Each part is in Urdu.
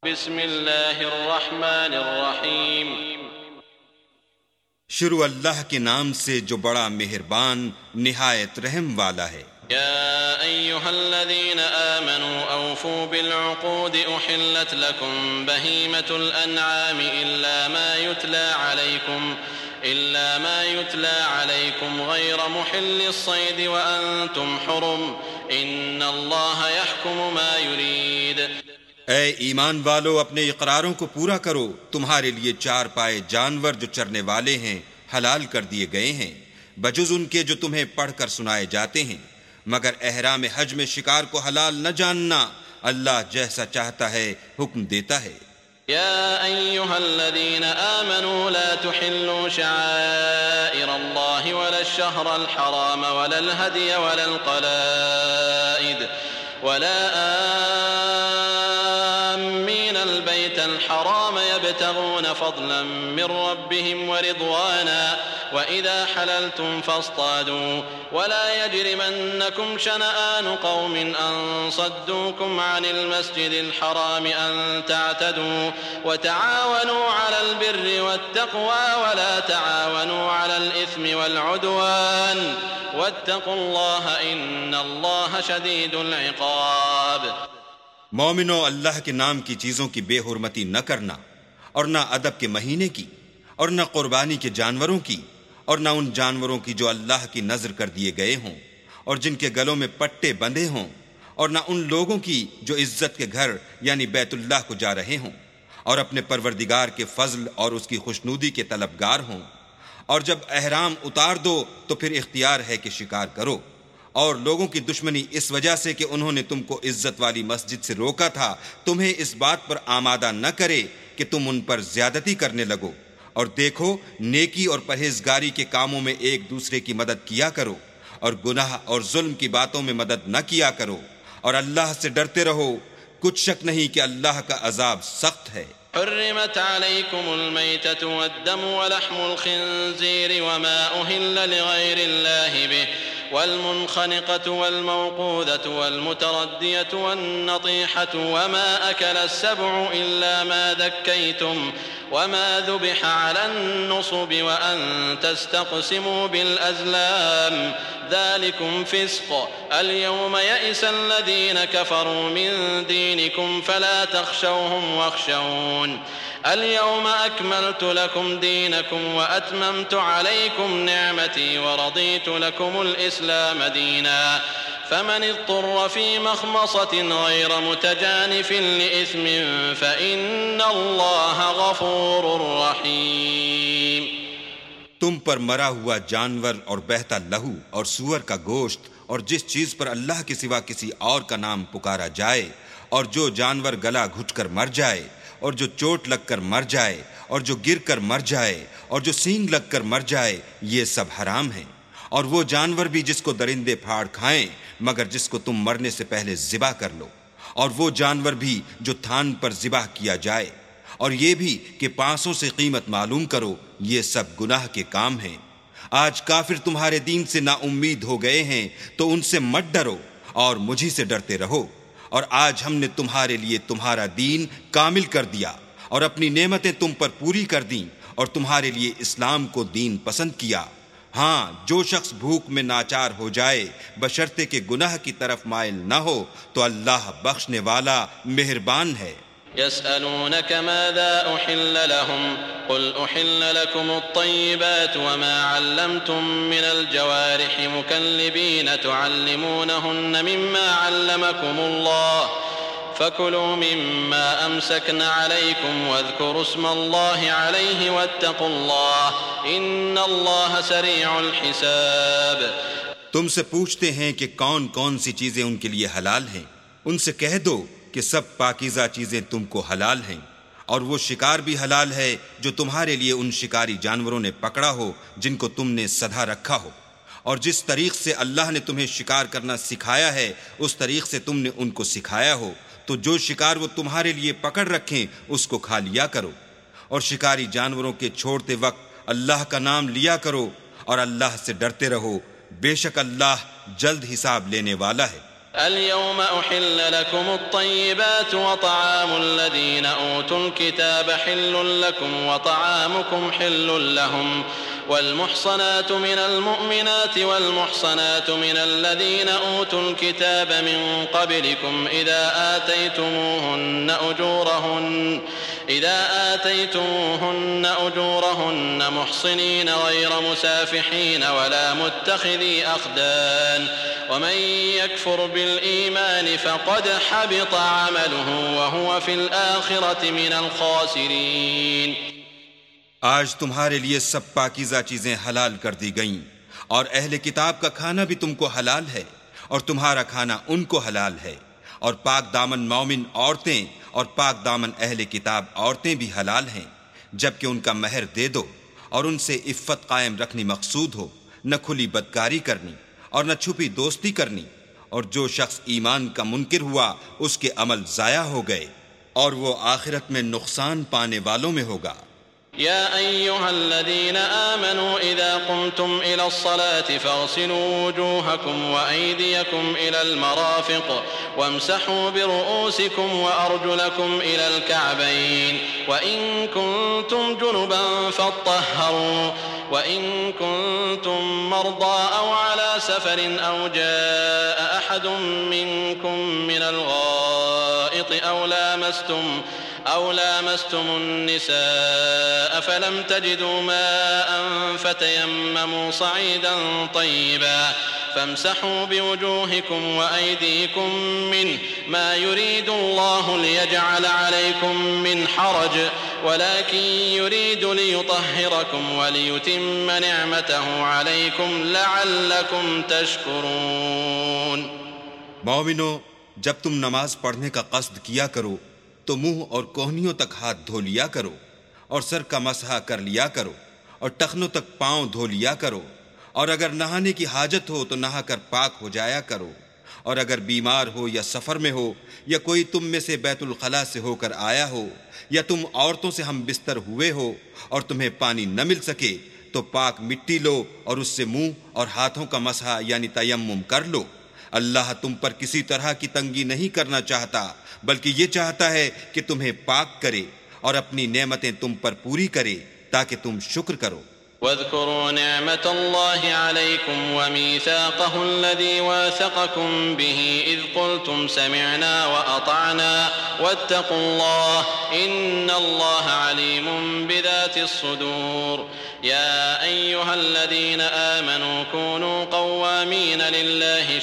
بسم اللہ الرحمن الرحیم۔ شروع اللہ کے نام سے جو بڑا مہربان نہایت رحم والا ہے۔ یا ایہا الذین آمنوا اوفوا بالعقود احلت لکم بہیمۃ الانعام الا ما یتلی علیکم غیر محل الصید وانتم حرم ان اللہ یحکم ما یرید۔ اے ایمان والو، اپنے اقراروں کو پورا کرو۔ تمہارے لیے چار پائے جانور جو چرنے والے ہیں حلال کر دیے گئے ہیں، بجز ان کے جو تمہیں پڑھ کر سنائے جاتے ہیں، مگر احرام حج میں شکار کو حلال نہ جاننا۔ اللہ جیسا چاہتا ہے حکم دیتا ہے۔ يا أيها الذين آمنوا لا تحلوا شعائر الله ولا الشهر الحرام ولا الهدي ولا القلائد ولا آمين البيت الحرام يبتغون فضلا من ربهم ورضوانا وإذا حللتم فاصطادوا ولا يجرمنكم شنآن قوم أن صدوكم عن المسجد الحرام أن تعتدوا وتعاونوا على البر والتقوى ولا تعاونوا على الإثم والعدوان واتقوا الله إن الله شديد العقاب۔ مومنو، اللہ کے نام کی چیزوں کی بے حرمتی نہ کرنا، اور نہ ادب کے مہینے کی، اور نہ قربانی کے جانوروں کی، اور نہ ان جانوروں کی جو اللہ کی نذر کر دیے گئے ہوں اور جن کے گلوں میں پٹے بندھے ہوں، اور نہ ان لوگوں کی جو عزت کے گھر یعنی بیت اللہ کو جا رہے ہوں اور اپنے پروردگار کے فضل اور اس کی خوشنودی کے طلبگار ہوں۔ اور جب احرام اتار دو تو پھر اختیار ہے کہ شکار کرو، اور لوگوں کی دشمنی اس وجہ سے کہ انہوں نے تم کو عزت والی مسجد سے روکا تھا تمہیں اس بات پر آمادہ نہ کرے کہ تم ان پر زیادتی کرنے لگو۔ اور دیکھو، نیکی اور پرہیزگاری کے کاموں میں ایک دوسرے کی مدد کیا کرو، اور گناہ اور ظلم کی باتوں میں مدد نہ کیا کرو، اور اللہ سے ڈرتے رہو۔ کچھ شک نہیں کہ اللہ کا عذاب سخت ہے۔ حرمت عليكم الميتة والدم ولحم الخنزير وما أهل لغير الله به والمنخنقة والموقوذة والمتردية والنطيحة وما أكل السبع إلا ما ذكيتم وما ذبح على النصب وأن تستقسموا بالأزلام ذلكم فسق اليوم يئس الذين كفروا من دينكم فلا تخشوهم واخشون اليوم أكملت لكم دينكم وأتممت عليكم نعمتي ورضيت لكم الإسلام دينا فمن اضطر في مخمصة غير متجانف لإثم فإن الله غفور رحيم۔ تم پر مرا ہوا جانور اور بہتا لہو اور سور کا گوشت اور جس چیز پر اللہ کے سوا کسی اور کا نام پکارا جائے، اور جو جانور گلا گھٹ کر مر جائے، اور جو چوٹ لگ کر مر جائے، اور جو گر کر مر جائے، اور جو سینگ لگ کر مر جائے، یہ سب حرام ہیں۔ اور وہ جانور بھی جس کو درندے پھاڑ کھائیں مگر جس کو تم مرنے سے پہلے ذبح کر لو، اور وہ جانور بھی جو تھان پر ذبح کیا جائے، اور یہ بھی کہ پانسوں سے قیمت معلوم کرو، یہ سب گناہ کے کام ہیں۔ آج کافر تمہارے دین سے نا امید ہو گئے ہیں تو ان سے مت ڈرو اور مجھی سے ڈرتے رہو۔ اور آج ہم نے تمہارے لیے تمہارا دین کامل کر دیا اور اپنی نعمتیں تم پر پوری کر دیں اور تمہارے لیے اسلام کو دین پسند کیا۔ ہاں، جو شخص بھوک میں ناچار ہو جائے بشرطے کہ گناہ کی طرف مائل نہ ہو تو اللہ بخشنے والا مہربان ہے۔ يسألونك ماذا أحل لهم قل أحل لكم الطيبات وما علمتم من الجوارح مكلبين تعلمونهن مما علمكم الله فكلوا مما أمسكن عليكم واذكروا اسم الله عليه واتقوا الله إن الله سريع الحساب۔ تم سے پوچھتے ہیں کہ کون کون سی چیزیں ان کے لیے حلال ہیں، ان سے کہہ دو کہ سب پاکیزہ چیزیں تم کو حلال ہیں، اور وہ شکار بھی حلال ہے جو تمہارے لیے ان شکاری جانوروں نے پکڑا ہو جن کو تم نے سدھا رکھا ہو، اور جس طریق سے اللہ نے تمہیں شکار کرنا سکھایا ہے اس طریق سے تم نے ان کو سکھایا ہو، تو جو شکار وہ تمہارے لیے پکڑ رکھیں اس کو کھا لیا کرو، اور شکاری جانوروں کے چھوڑتے وقت اللہ کا نام لیا کرو، اور اللہ سے ڈرتے رہو، بے شک اللہ جلد حساب لینے والا ہے۔ اليوم أحل لكم الطيبات وطعام الذين أوتوا الكتاب حل لكم وطعامكم حل لهم والمحصنات من المؤمنات والمحصنات من الذين أوتوا الكتاب من قبلكم إذا آتيتموهن أجورهن محصنين غير مسافحين ولا متخذي أخدان ومن يكفر بالإيمان فقد حبط عمله وهو في الآخرة من الخاسرين۔ آج تمہارے لیے سب پاکیزہ چیزیں حلال کر دی گئیں، اور اہل کتاب کا کھانا بھی تم کو حلال ہے اور تمہارا کھانا ان کو حلال ہے، اور پاک دامن مومن عورتیں اور پاک دامن اہل کتاب عورتیں بھی حلال ہیں، جبکہ ان کا مہر دے دو اور ان سے عفت قائم رکھنی مقصود ہو، نہ کھلی بدکاری کرنی اور نہ چھپی دوستی کرنی، اور جو شخص ایمان کا منکر ہوا اس کے عمل ضائع ہو گئے اور وہ آخرت میں نقصان پانے والوں میں ہوگا۔ يا أيها الذين آمنوا إذا قمتم إلى الصلاة فاغسلوا وجوهكم وأيديكم إلى المرافق وامسحوا برؤوسكم وأرجلكم إلى الكعبين وإن كنتم جنبا فاطهروا وإن كنتم مرضى أو على سفر أو جاء أحد منكم من الغائط أو لامستم النساء فلم تجدوا ماء فتيمموا صعيدا طيبا فامسحوا بوجوهكم وأيديكم منه ما يريد الله ليجعل عليكم من حرج ولكن يريد ليطهركم وليتم نعمته عليكم لعلكم تشكرون۔ مومنو، جب تم نماز پڑھنے کا قصد کیا کرو تو منہ اور کوہنیوں تک ہاتھ دھو لیا کرو اور سر کا مسح کر لیا کرو اور ٹخنوں تک پاؤں دھو لیا کرو، اور اگر نہانے کی حاجت ہو تو نہا کر پاک ہو جایا کرو، اور اگر بیمار ہو یا سفر میں ہو یا کوئی تم میں سے بیت الخلاء سے ہو کر آیا ہو یا تم عورتوں سے ہم بستر ہوئے ہو اور تمہیں پانی نہ مل سکے تو پاک مٹی لو اور اس سے منہ اور ہاتھوں کا مسح یعنی تیمم کر لو۔ اللہ تم پر کسی طرح کی تنگی نہیں کرنا چاہتا، بلکہ یہ چاہتا ہے کہ تمہیں پاک کرے اور اپنی نعمتیں تم پر پوری کرے تاکہ تم شکر کرو۔ واذكروا نعمة الله عليكم وميثاقه الذي واثقكم به إذ قلتم سمعنا وأطعنا واتقوا الله إن الله عليم بذات الصدور۔ يا أيها الذين آمنوا كونوا قوامين لله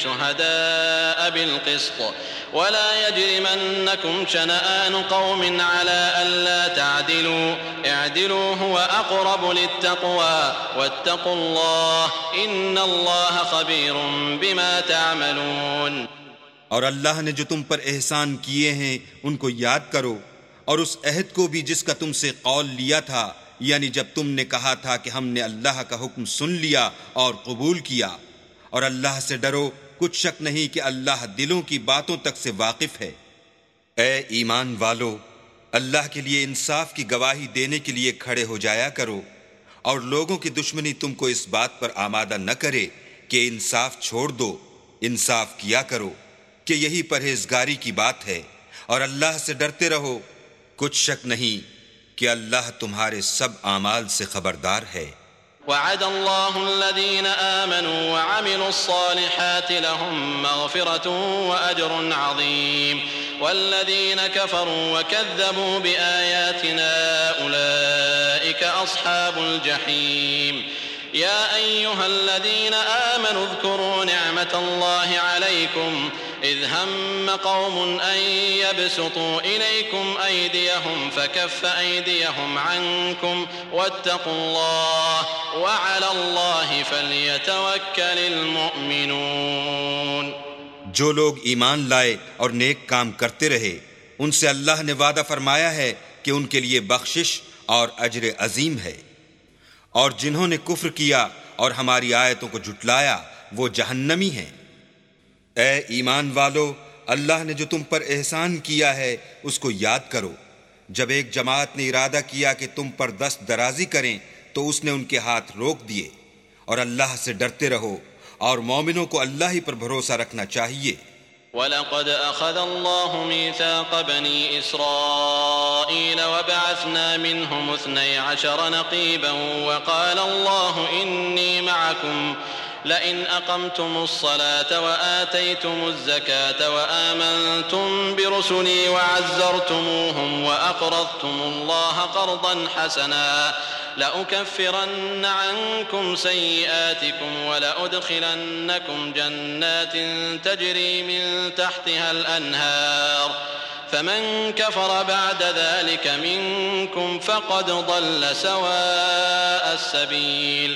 شهداء بالقسط ولا يجرمنكم شنآن قوم على ألا تعدلوا اعدلوا هو أقرب للتقوى واتقوا الله إن الله خبير بما تعملون۔ اور اللہ نے جو تم پر احسان کیے ہیں ان کو یاد کرو، اور اس عہد کو بھی جس کا تم سے قول لیا تھا، یعنی جب تم نے کہا تھا کہ ہم نے اللہ کا حکم سن لیا اور قبول کیا، اور اللہ سے ڈرو، کچھ شک نہیں کہ اللہ دلوں کی باتوں تک سے واقف ہے۔ اے ایمان والو، اللہ کے لیے انصاف کی گواہی دینے کے لیے کھڑے ہو جایا کرو، اور لوگوں کی دشمنی تم کو اس بات پر آمادہ نہ کرے کہ انصاف چھوڑ دو، انصاف کیا کرو کہ یہی پرہیزگاری کی بات ہے، اور اللہ سے ڈرتے رہو، کچھ شک نہیں کہ اللہ تمہارے سب اعمال سے خبردار ہے۔ وعد الله الذين آمنوا وعملوا الصالحات لهم مغفرة وأجر عظيم والذين كفروا وكذبوا بآياتنا أولئك أصحاب الجحيم۔ يا أيها الذين آمنوا اذكروا نعمة الله عليكم إذ هم قوم أن يبسطوا إليكم أيديهم فكف أيديهم عنكم واتقوا الله وعلى الله فليتوكل المؤمنون۔ جو لوگ ایمان لائے اور نیک کام کرتے رہے ان سے اللہ نے وعدہ فرمایا ہے کہ ان کے لیے بخشش اور اجر عظیم ہے، اور جنہوں نے کفر کیا اور ہماری آیتوں کو جھٹلایا وہ جہنمی ہیں۔ اے ایمان والو، اللہ نے جو تم پر احسان کیا ہے اس کو یاد کرو۔ جب ایک جماعت نے ارادہ کیا کہ تم پر دست درازی کریں تو اس نے ان کے ہاتھ روک دیے، اور اللہ سے ڈرتے رہو، اور مومنوں کو اللہ ہی پر بھروسہ رکھنا چاہیے۔ وَلَقَدْ أَخَذَ اللَّهُ مِيثَاقَ بَنِي إِسْرَائِيلَ وَبَعَثْنَا مِنْهُمُ 12 نَقِيبًا وَقَالَ اللَّهُ إِنِّي مَعَكُمْ لئن أقمتم الصلاة وآتيتم الزكاة وآمنتم برسلي وعزرتموهم وأقرضتم الله قرضا حسنا لأكفرن عنكم سيئاتكم ولأدخلنكم جنات تجري من تحتها الأنهار فمن كفر بعد ذلك منكم فقد ضل سواء السبيل۔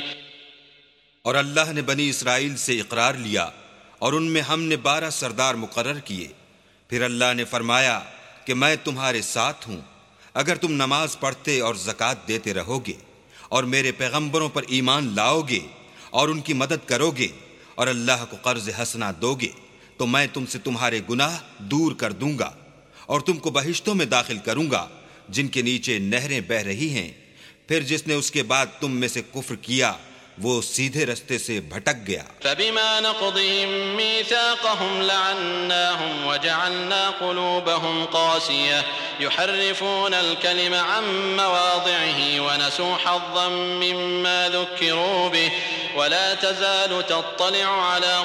اور اللہ نے بنی اسرائیل سے اقرار لیا اور ان میں ہم نے 12 سردار مقرر کیے۔ پھر اللہ نے فرمایا کہ میں تمہارے ساتھ ہوں اگر تم نماز پڑھتے اور زکوٰۃ دیتے رہو گے اور میرے پیغمبروں پر ایمان لاؤ گے اور ان کی مدد کرو گے اور اللہ کو قرض حسنہ دو گے تو میں تم سے تمہارے گناہ دور کر دوں گا اور تم کو بہشتوں میں داخل کروں گا جن کے نیچے نہریں بہہ رہی ہیں۔ پھر جس نے اس کے بعد تم میں سے کفر کیا وہ سیدھے رستے سے بھٹک گیا۔ فبما نقضهم ميثاقهم لعناهم وجعلنا قلوبهم قاسية يحرفون الكلم عن مواضعه ونسوا حظا مما ذكروا به ولا تزال تطلع على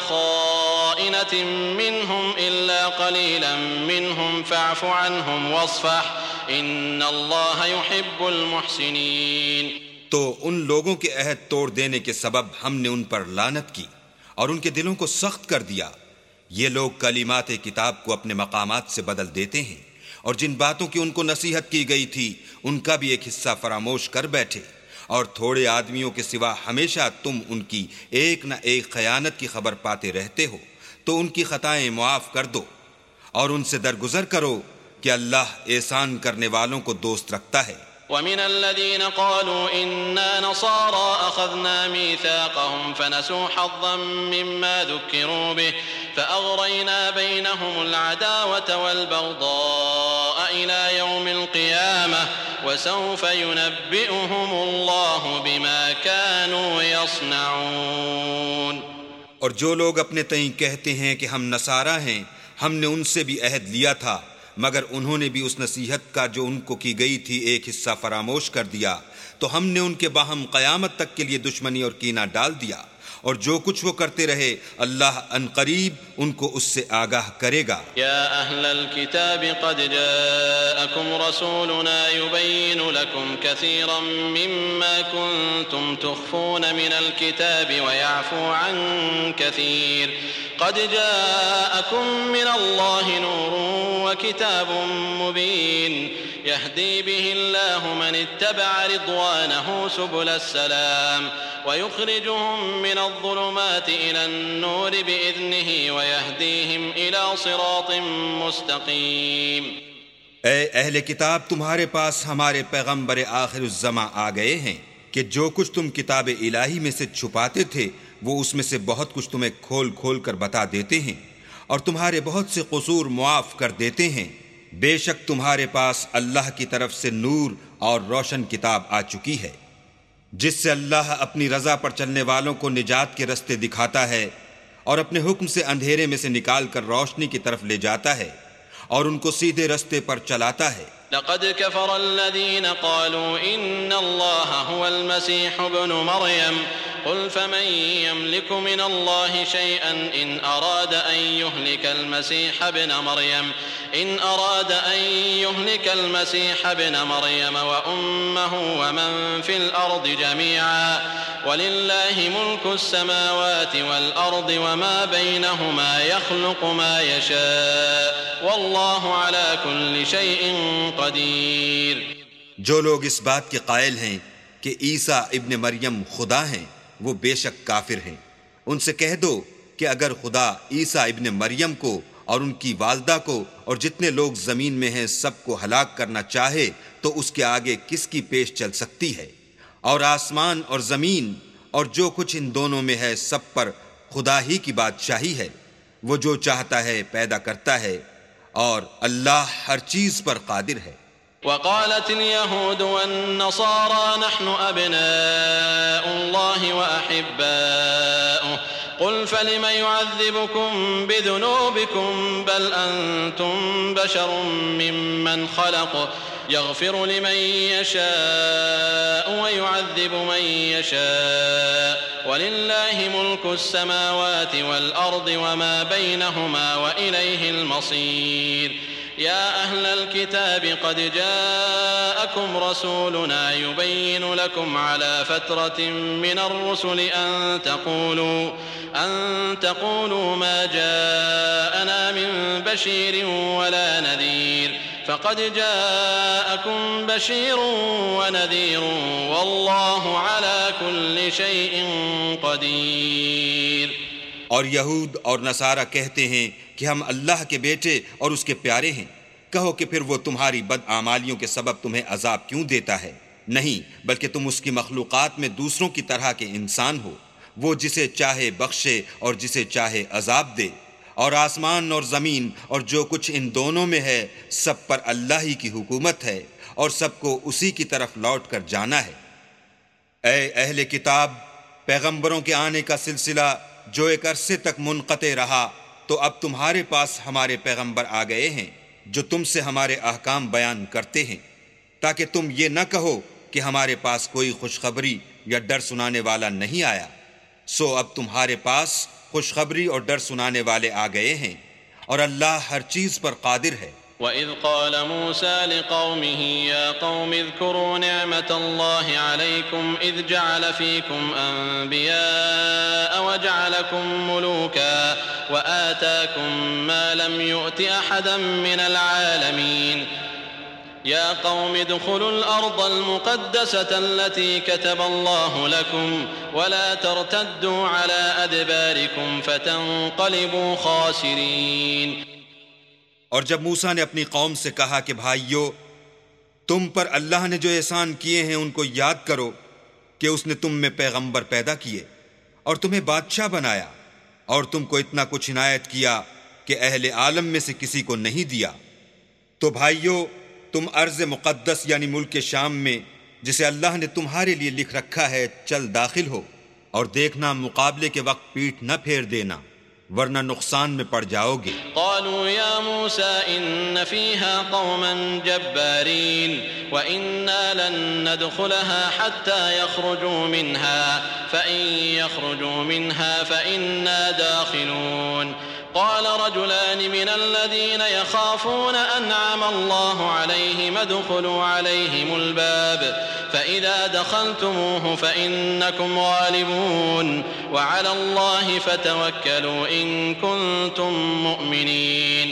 خائنة منهم إلا قليلا منهم فاعف عنهم واصفح إن الله يحب المحسنين۔ تو ان لوگوں کے عہد توڑ دینے کے سبب ہم نے ان پر لعنت کی اور ان کے دلوں کو سخت کر دیا۔ یہ لوگ کلمات کتاب کو اپنے مقامات سے بدل دیتے ہیں اور جن باتوں کی ان کو نصیحت کی گئی تھی ان کا بھی ایک حصہ فراموش کر بیٹھے، اور تھوڑے آدمیوں کے سوا ہمیشہ تم ان کی ایک نہ ایک خیانت کی خبر پاتے رہتے ہو، تو ان کی خطائیں معاف کر دو اور ان سے درگزر کرو کہ اللہ احسان کرنے والوں کو دوست رکھتا ہے۔ ومن الذين قالوا إنا نصارى أخذنا ميثاقهم فنسوا حظا مما ذكروا به فأغرينا بينهم العداوة والبغضاء إلى يوم القيامة وسوف ينبئهم الله بما كانوا يصنعون۔ اور جو لوگ اپنے تئیں کہتے ہیں کہ ہم نصارہ ہیں، ہم نے ان سے بھی عہد لیا تھا مگر انہوں نے بھی اس نصیحت کا جو ان کو کی گئی تھی ایک حصہ فراموش کر دیا، تو ہم نے ان کے باہم قیامت تک کے لیے دشمنی اور کینہ ڈال دیا، اور جو کچھ وہ کرتے رہے اللہ ان قریب ان کو اس سے آگاہ کرے گا۔ یا اہل الكتاب قد جاءکم رسولنا يبین لکم کثیرا مما کنتم تخفون من الكتاب ويعفو عن کثیر قد جاءكم من الله نور وكتاب مبين يهدي به الله من اتبع رضوانه سبل السلام ويخرجهم من الظلمات إلى النور بإذنه ويهديهم إلى صراط مستقيم۔ اے اہل کتاب، تمہارے پاس ہمارے پیغمبر آخر الزماں آ گئے ہیں کہ جو کچھ تم کتاب الہی میں سے چھپاتے تھے وہ اس میں سے بہت کچھ تمہیں کھول کھول کر بتا دیتے ہیں اور تمہارے بہت سے قصور معاف کر دیتے ہیں۔ بے شک تمہارے پاس اللہ کی طرف سے نور اور روشن کتاب آ چکی ہے جس سے اللہ اپنی رضا پر چلنے والوں کو نجات کے رستے دکھاتا ہے اور اپنے حکم سے اندھیرے میں سے نکال کر روشنی کی طرف لے جاتا ہے اور ان کو سیدھے رستے پر چلاتا ہے۔ لقد كفر الذين قالوا إن الله هو المسيح ابن مريم قل فمن يملك من الله شيئا إن أراد أن يهلك المسيح ابن مريم وأمه ومن في الأرض جميعا ولله ملك السماوات والأرض وما بينهما يخلق ما يشاء والله على كل شيء قدیر۔ جو لوگ اس بات کے قائل ہیں کہ عیسیٰ ابن مریم خدا ہیں وہ بے شک کافر ہیں۔ ان سے کہہ دو کہ اگر خدا عیسیٰ ابن مریم کو اور ان کی والدہ کو اور جتنے لوگ زمین میں ہیں سب کو ہلاک کرنا چاہے تو اس کے آگے کس کی پیش چل سکتی ہے؟ اور آسمان اور زمین اور جو کچھ ان دونوں میں ہے سب پر خدا ہی کی بادشاہی ہے، وہ جو چاہتا ہے پیدا کرتا ہے اور اللہ ہر چیز پر قادر ہے۔ وقالت اليهود والنصارى نحن أبناء الله وأحباؤه قل فلم يعذبكم بذنوبكم بل أنتم بشر ممن خلق يغفر لمن يشاء ويعذب من يشاء ولله ملك السماوات والأرض وما بينهما وإليه المصير يا أهل الكتاب قد جاءكم رسولنا يبين لكم على فترة من الرسل أن تقولوا ما جاءنا من بشير ولا نذير فقد جاءكم بشير ونذير والله على كل شيء قدير۔ اور یہود اور نصارہ کہتے ہیں کہ ہم اللہ کے بیٹے اور اس کے پیارے ہیں۔ کہو کہ پھر وہ تمہاری بدعمالیوں کے سبب تمہیں عذاب کیوں دیتا ہے؟ نہیں، بلکہ تم اس کی مخلوقات میں دوسروں کی طرح کے انسان ہو۔ وہ جسے چاہے بخشے اور جسے چاہے عذاب دے، اور آسمان اور زمین اور جو کچھ ان دونوں میں ہے سب پر اللہ ہی کی حکومت ہے اور سب کو اسی کی طرف لوٹ کر جانا ہے۔ اے اہل کتاب، پیغمبروں کے آنے کا سلسلہ جو ایک عرصے تک منقطع رہا، تو اب تمہارے پاس ہمارے پیغمبر آ گئے ہیں جو تم سے ہمارے احکام بیان کرتے ہیں، تاکہ تم یہ نہ کہو کہ ہمارے پاس کوئی خوشخبری یا ڈر سنانے والا نہیں آیا۔ سو اب تمہارے پاس خوشخبری اور ڈر سنانے والے آ گئے ہیں، اور اللہ ہر چیز پر قادر ہے۔ وَإِذْ قَالَ مُوسَى لِقَوْمِهِ يَا قَوْمِ اذْكُرُوا نِعْمَةَ اللَّهِ عَلَيْكُمْ إِذْ جَعَلَ فِيكُمْ أَنْبِيَاءَ وَجَعَلَكُمْ مُلُوكًا وَآتَاكُمْ مَا لَمْ يُؤْتِ أَحَدًا مِنَ الْعَالَمِينَ يَا قَوْمِ ادْخُلُوا الْأَرْضَ الْمُقَدَّسَةَ الَّتِي كَتَبَ اللَّهُ لَكُمْ وَلَا تَرْتَدُّوا عَلَى أَدْبَارِكُمْ فَتَنْقَلِبُوا خَاسِرِينَ۔ اور جب موسیٰ نے اپنی قوم سے کہا کہ بھائیو، تم پر اللہ نے جو احسان کیے ہیں ان کو یاد کرو کہ اس نے تم میں پیغمبر پیدا کیے اور تمہیں بادشاہ بنایا، اور تم کو اتنا کچھ عنایت کیا کہ اہل عالم میں سے کسی کو نہیں دیا۔ تو بھائیو، تم ارض مقدس یعنی ملک شام میں جسے اللہ نے تمہارے لیے لکھ رکھا ہے چل داخل ہو، اور دیکھنا مقابلے کے وقت پیٹھ نہ پھیر دینا، ورنہ نقصان میں پڑ جاؤ گے۔ قالوا يا موسى إن فيها قوما جبارين وإنا لن ندخلها حتى يخرجوا منها فإن يخرجوا منها فإنا داخلون قال رجلان من الذين يخافون أنعم الله عليهم ادخلوا عليهم الباب فإذا دخلتموه فإنكم غالبون وعلى الله فتوكلوا إن كنتم مؤمنين۔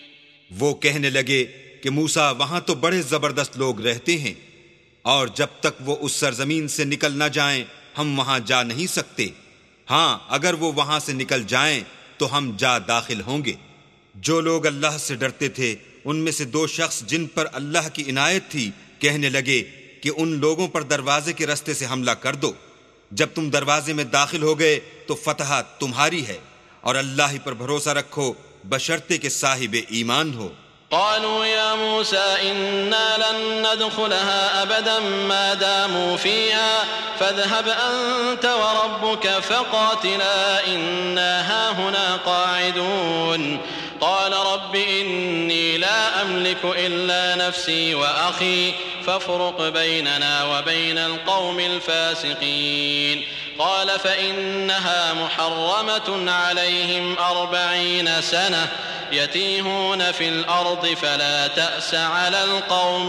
وہ کہنے لگے کہ موسیٰ وہاں تو بڑے زبردست لوگ رہتے ہیں، اور جب تک وہ اس سرزمین سے نکل نہ جائیں ہم وہاں جا نہیں سکتے۔ ہاں، اگر وہ وہاں سے نکل جائیں تو ہم جا داخل ہوں گے۔ جو لوگ اللہ سے ڈرتے تھے ان میں سے دو شخص جن پر اللہ کی عنایت تھی کہنے لگے کہ ان لوگوں پر دروازے کے رستے سے حملہ کر دو۔ جب تم دروازے میں داخل ہو گئے تو فتح تمہاری ہے، اور اللہ ہی پر بھروسہ رکھو بشرطے کہ صاحب ایمان ہو۔ قالوا يا موسى إنا لن ندخلها أبدا ما داموا فيها فاذهب أنت وربك فقاتلا إنا هاهنا قاعدون قال رب إني لا أملك إلا نفسي وأخي فافرق بيننا وبين القوم الفاسقين قال فإنها محرمة عليهم 40 سنة يتيهون في الأرض فلا تأس على القوم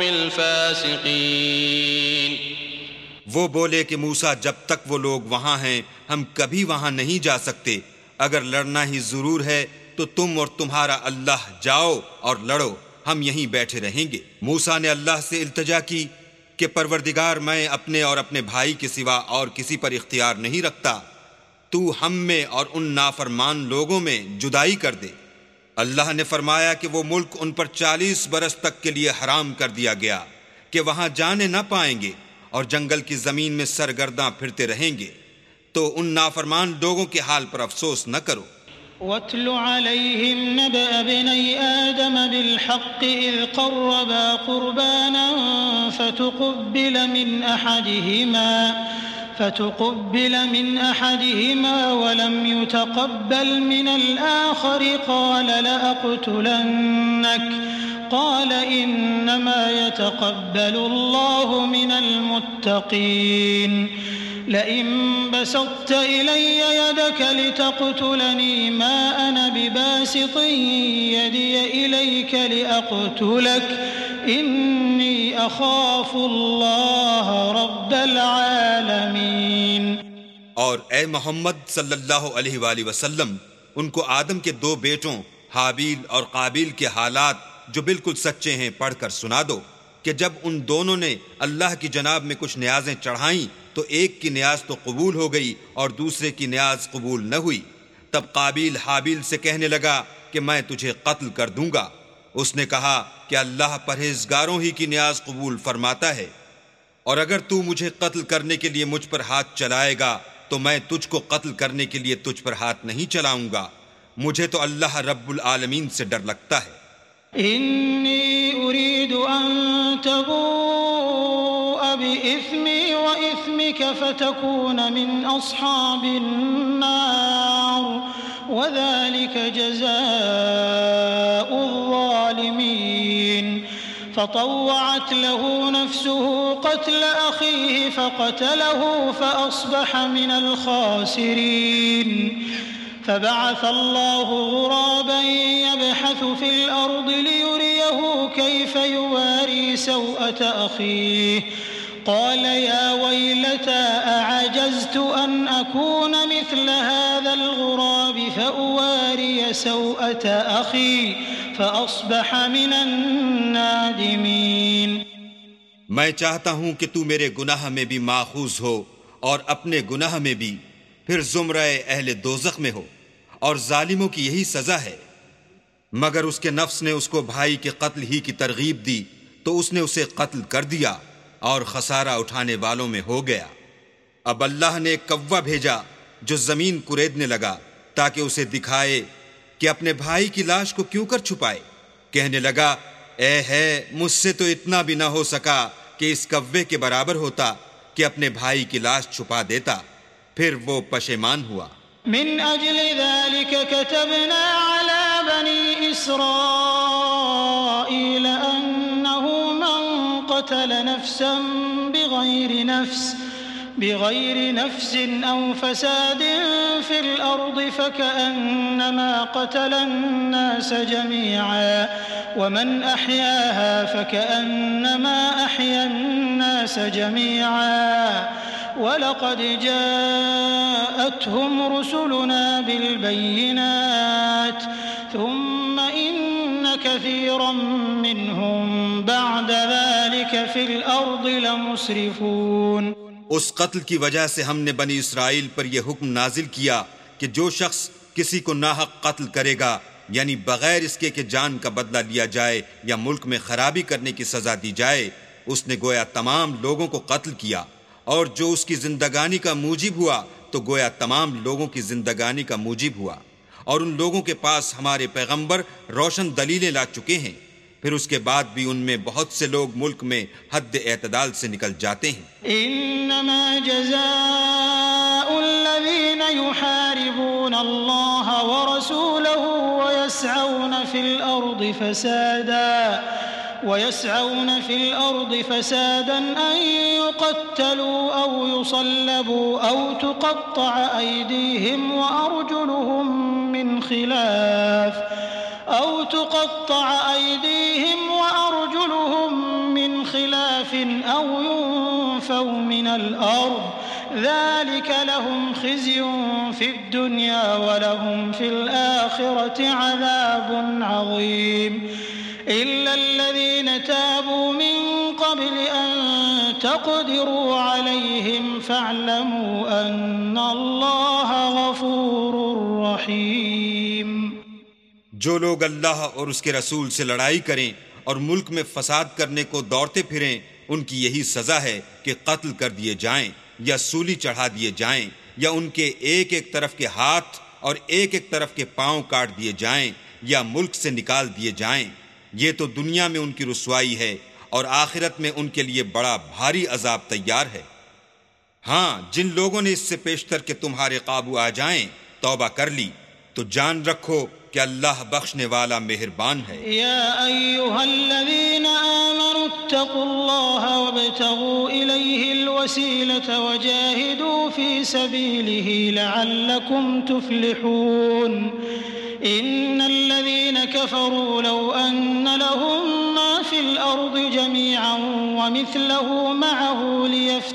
الفاسقين۔ وہ بولے کہ موسیٰ جب تک وہ لوگ وہاں ہیں ہم کبھی وہاں نہیں جا سکتے، اگر لڑنا ہی ضرور ہے تو تم اور تمہارا اللہ جاؤ اور لڑو، ہم یہیں بیٹھے رہیں گے۔ موسیٰ نے اللہ سے التجا کی کہ پروردگار، میں اپنے اور اپنے بھائی کے سوا اور کسی پر اختیار نہیں رکھتا، تو ہم میں اور ان نافرمان لوگوں میں جدائی کر دے۔ اللہ نے فرمایا کہ وہ ملک ان پر 40 برس تک کے لیے حرام کر دیا گیا کہ وہاں جانے نہ پائیں گے، اور جنگل کی زمین میں سرگرداں پھرتے رہیں گے، تو ان نافرمان لوگوں کے حال پر افسوس نہ کرو۔ وَاتْلُ عَلَيْهِمْ نَبَأَ ابْنَيْ آدَمَ بِالْحَقِّ إِذْ قَرَّبَا قُرْبَانًا فَتُقُبِّلَ مِنْ أَحَدِهِمَا فتقبل من أحدهما ولم يتقبل من الآخر قال لأقتلنك قال إنما يتقبل الله من المتقين لئن بسطت إلي يدك لتقتلني ما أنا بباسط يدي إليك لأقتلك إني أخاف الله رب العالمين۔ اور اے محمد صلی اللہ علیہ وآلہ وسلم ان کو آدم کے دو بیٹوں حابیل اور قابیل کے حالات جو بالکل سچے ہیں پڑھ کر سنا دو کہ جب ان دونوں نے اللہ کی جناب میں کچھ نیازیں چڑھائیں تو ایک کی نیاز تو قبول ہو گئی اور دوسرے کی نیاز قبول نہ ہوئی۔ تب قابیل حابیل سے کہنے لگا کہ میں تجھے قتل کر دوں گا۔ اس نے کہا کہ اللہ پرہیزگاروں ہی کی نیاز قبول فرماتا ہے، اور اگر تو مجھے قتل کرنے کے لیے مجھ پر ہاتھ چلائے گا تو میں تجھ کو قتل کرنے کے لیے تجھ پر ہاتھ نہیں چلاؤں گا۔ مجھے تو اللہ رب العالمین سے ڈر لگتا ہے۔ إني أريد أن تبوء بإثمي وإثمك فتكون من أصحاب النار وذلك جزاء الظالمين۔ فطوعت له نفسه قتل أخيه فقتله فأصبح من الخاسرين۔ فبعث الله غرابا يبحث في الأرض ليريه كيف يواري سوءة أخيه قال يا ويلتى أعجزت أن أكون مثل هذا الغراب فأواري سوءة أخي فأصبح من النادمين۔ میں چاہتا ہوں کہ تو میرے گناہ میں بھی ماخوذ ہو اور اپنے گناہ میں بھی، پھر زمرہ اہل دوزخ میں ہو، اور ظالموں کی یہی سزا ہے۔ مگر اس کے نفس نے اس کو بھائی کے قتل ہی کی ترغیب دی تو اس نے اسے قتل کر دیا اور خسارہ اٹھانے والوں میں ہو گیا۔ اب اللہ نے ایک کوا بھیجا جو زمین کریدنے لگا تاکہ اسے دکھائے کہ اپنے بھائی کی لاش کو کیوں کر چھپائے۔ کہنے لگا اے ہے مجھ سے تو اتنا بھی نہ ہو سکا کہ اس کوے کے برابر ہوتا کہ اپنے بھائی کی لاش چھپا دیتا۔ پھر وہ پشیمان ہوا۔ من أجل ذلك كتبنا على بني إسرائيل أنه من قتل نفسا بغير نفس أو فساد في الأرض فكأنما قتل الناس جميعا ومن أحياها فكأنما أحيا الناس جميعا وَلَقَدْ جَاءَتْهُمْ رُسُلُنَا بِالْبَيِّنَاتِ ثُمَّ إِنَّ كَثِيرًا مِّنْهُمْ بَعْدَ ذَلِكَ فِي الْأَرْضِ لَمُسْرِفُونَ۔ اس قتل کی وجہ سے ہم نے بنی اسرائیل پر یہ حکم نازل کیا کہ جو شخص کسی کو ناحق قتل کرے گا، یعنی بغیر اس کے کہ جان کا بدلہ لیا جائے یا ملک میں خرابی کرنے کی سزا دی جائے، اس نے گویا تمام لوگوں کو قتل کیا، اور جو اس کی زندگانی کا موجب ہوا تو گویا تمام لوگوں کی زندگانی کا موجب ہوا۔ اور ان لوگوں کے پاس ہمارے پیغمبر روشن دلیلیں لا چکے ہیں، پھر اس کے بعد بھی ان میں بہت سے لوگ ملک میں حد اعتدال سے نکل جاتے ہیں۔ انما جزاء الذين يحاربون الله ورسوله ويسعون في الأرض فسادا أن يقتلوا أو يصلبوا أو تقطع أيديهم وأرجلهم من خلاف أو ينفوا من الأرض ذلك لهم خزي في الدنيا ولهم في الآخرة عذاب عظيم إلا الذين تابوا من قبل أن تقدروا عليهم فاعلموا أن الله غفور رحيم۔ جو لوگ اللہ اور اس کے رسول سے لڑائی کریں اور ملک میں فساد کرنے کو دوڑتے پھریں، ان کی یہی سزا ہے کہ قتل کر دیے جائیں یا سولی چڑھا دیے جائیں، یا ان کے ایک ایک طرف کے ہاتھ اور ایک ایک طرف کے پاؤں کاٹ دیے جائیں یا ملک سے نکال دیے جائیں۔ یہ تو دنیا میں ان کی رسوائی ہے اور آخرت میں ان کے لیے بڑا بھاری عذاب تیار ہے۔ ہاں جن لوگوں نے اس سے پیشتر کہ تمہارے قابو آ جائیں توبہ کر لی تو جان رکھو کہ اللہ بخشنے والا مہربان ہے۔ یا ایھا الذین آمنوا اتقوا اللہ وابتغوا الیہ الوسیلۃ وجاہدوا فی سبیلہ لعلکم تفلحون۔ ان الذین کفروا لو ان لهم ما فی الارض جميعا ومثله معه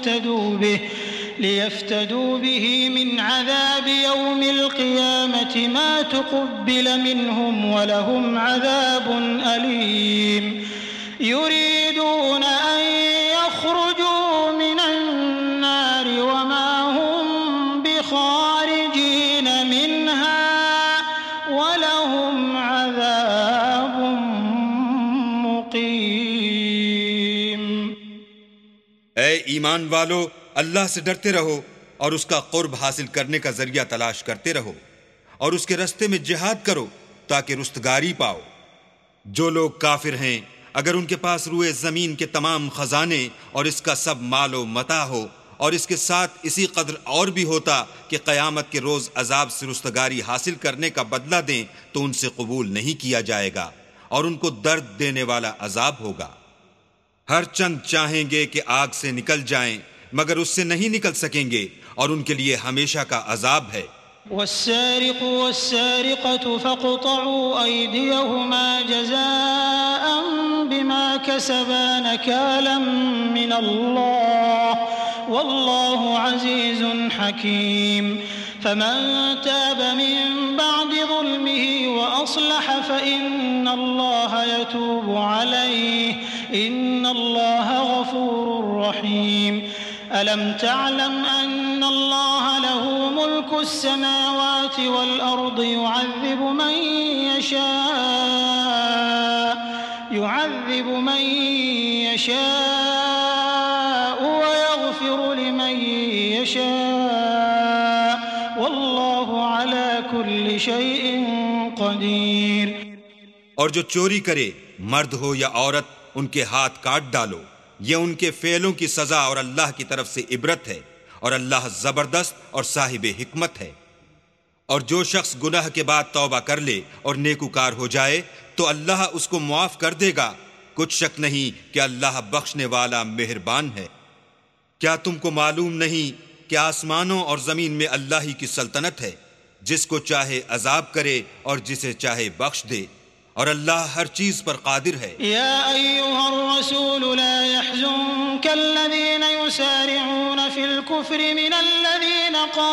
ليفتدوا به من عذاب يوم القيامة ما تقبل منهم ولهم عذاب أليم يريدون أن يخرجوا من النار وما هم بخارجين منها ولهم عذاب مقيم۔ اے ایمان والو، اللہ سے ڈرتے رہو اور اس کا قرب حاصل کرنے کا ذریعہ تلاش کرتے رہو اور اس کے رستے میں جہاد کرو تاکہ رستگاری پاؤ۔ جو لوگ کافر ہیں اگر ان کے پاس روئے زمین کے تمام خزانے اور اس کا سب مال و متاع ہو اور اس کے ساتھ اسی قدر اور بھی ہوتا کہ قیامت کے روز عذاب سے رستگاری حاصل کرنے کا بدلہ دیں تو ان سے قبول نہیں کیا جائے گا اور ان کو درد دینے والا عذاب ہوگا۔ ہر چند چاہیں گے کہ آگ سے نکل جائیں مگر اس سے نہیں نکل سکیں گے اور ان کے لیے ہمیشہ کا عذاب ہے۔ والسارق والسارقة فاقطعوا أيديهما جزاء بما كسبا نكالا من الله والله عزيز حكيم۔ فمن تاب من بعد ظلمه وأصلح فإن الله يتوب عليه إن الله غفور رحيم۔ ألم تعلم أن الله له ملك السماوات والأرض يعذب من يشاء ويغفر لمن يشاء والله على كل شيء قدير۔ اور جو چوری کرے مرد ہو یا عورت ان کے ہاتھ کاٹ ڈالو، یہ ان کے فعلوں کی سزا اور اللہ کی طرف سے عبرت ہے اور اللہ زبردست اور صاحب حکمت ہے۔ اور جو شخص گناہ کے بعد توبہ کر لے اور نیکوکار ہو جائے تو اللہ اس کو معاف کر دے گا، کچھ شک نہیں کہ اللہ بخشنے والا مہربان ہے۔ کیا تم کو معلوم نہیں کہ آسمانوں اور زمین میں اللہ ہی کی سلطنت ہے، جس کو چاہے عذاب کرے اور جسے چاہے بخش دے، اور اللہ ہر چیز پر قادر ہے۔ یا ایھا الرسول لا يحزنك الذين يسارعون في الكفر من الذين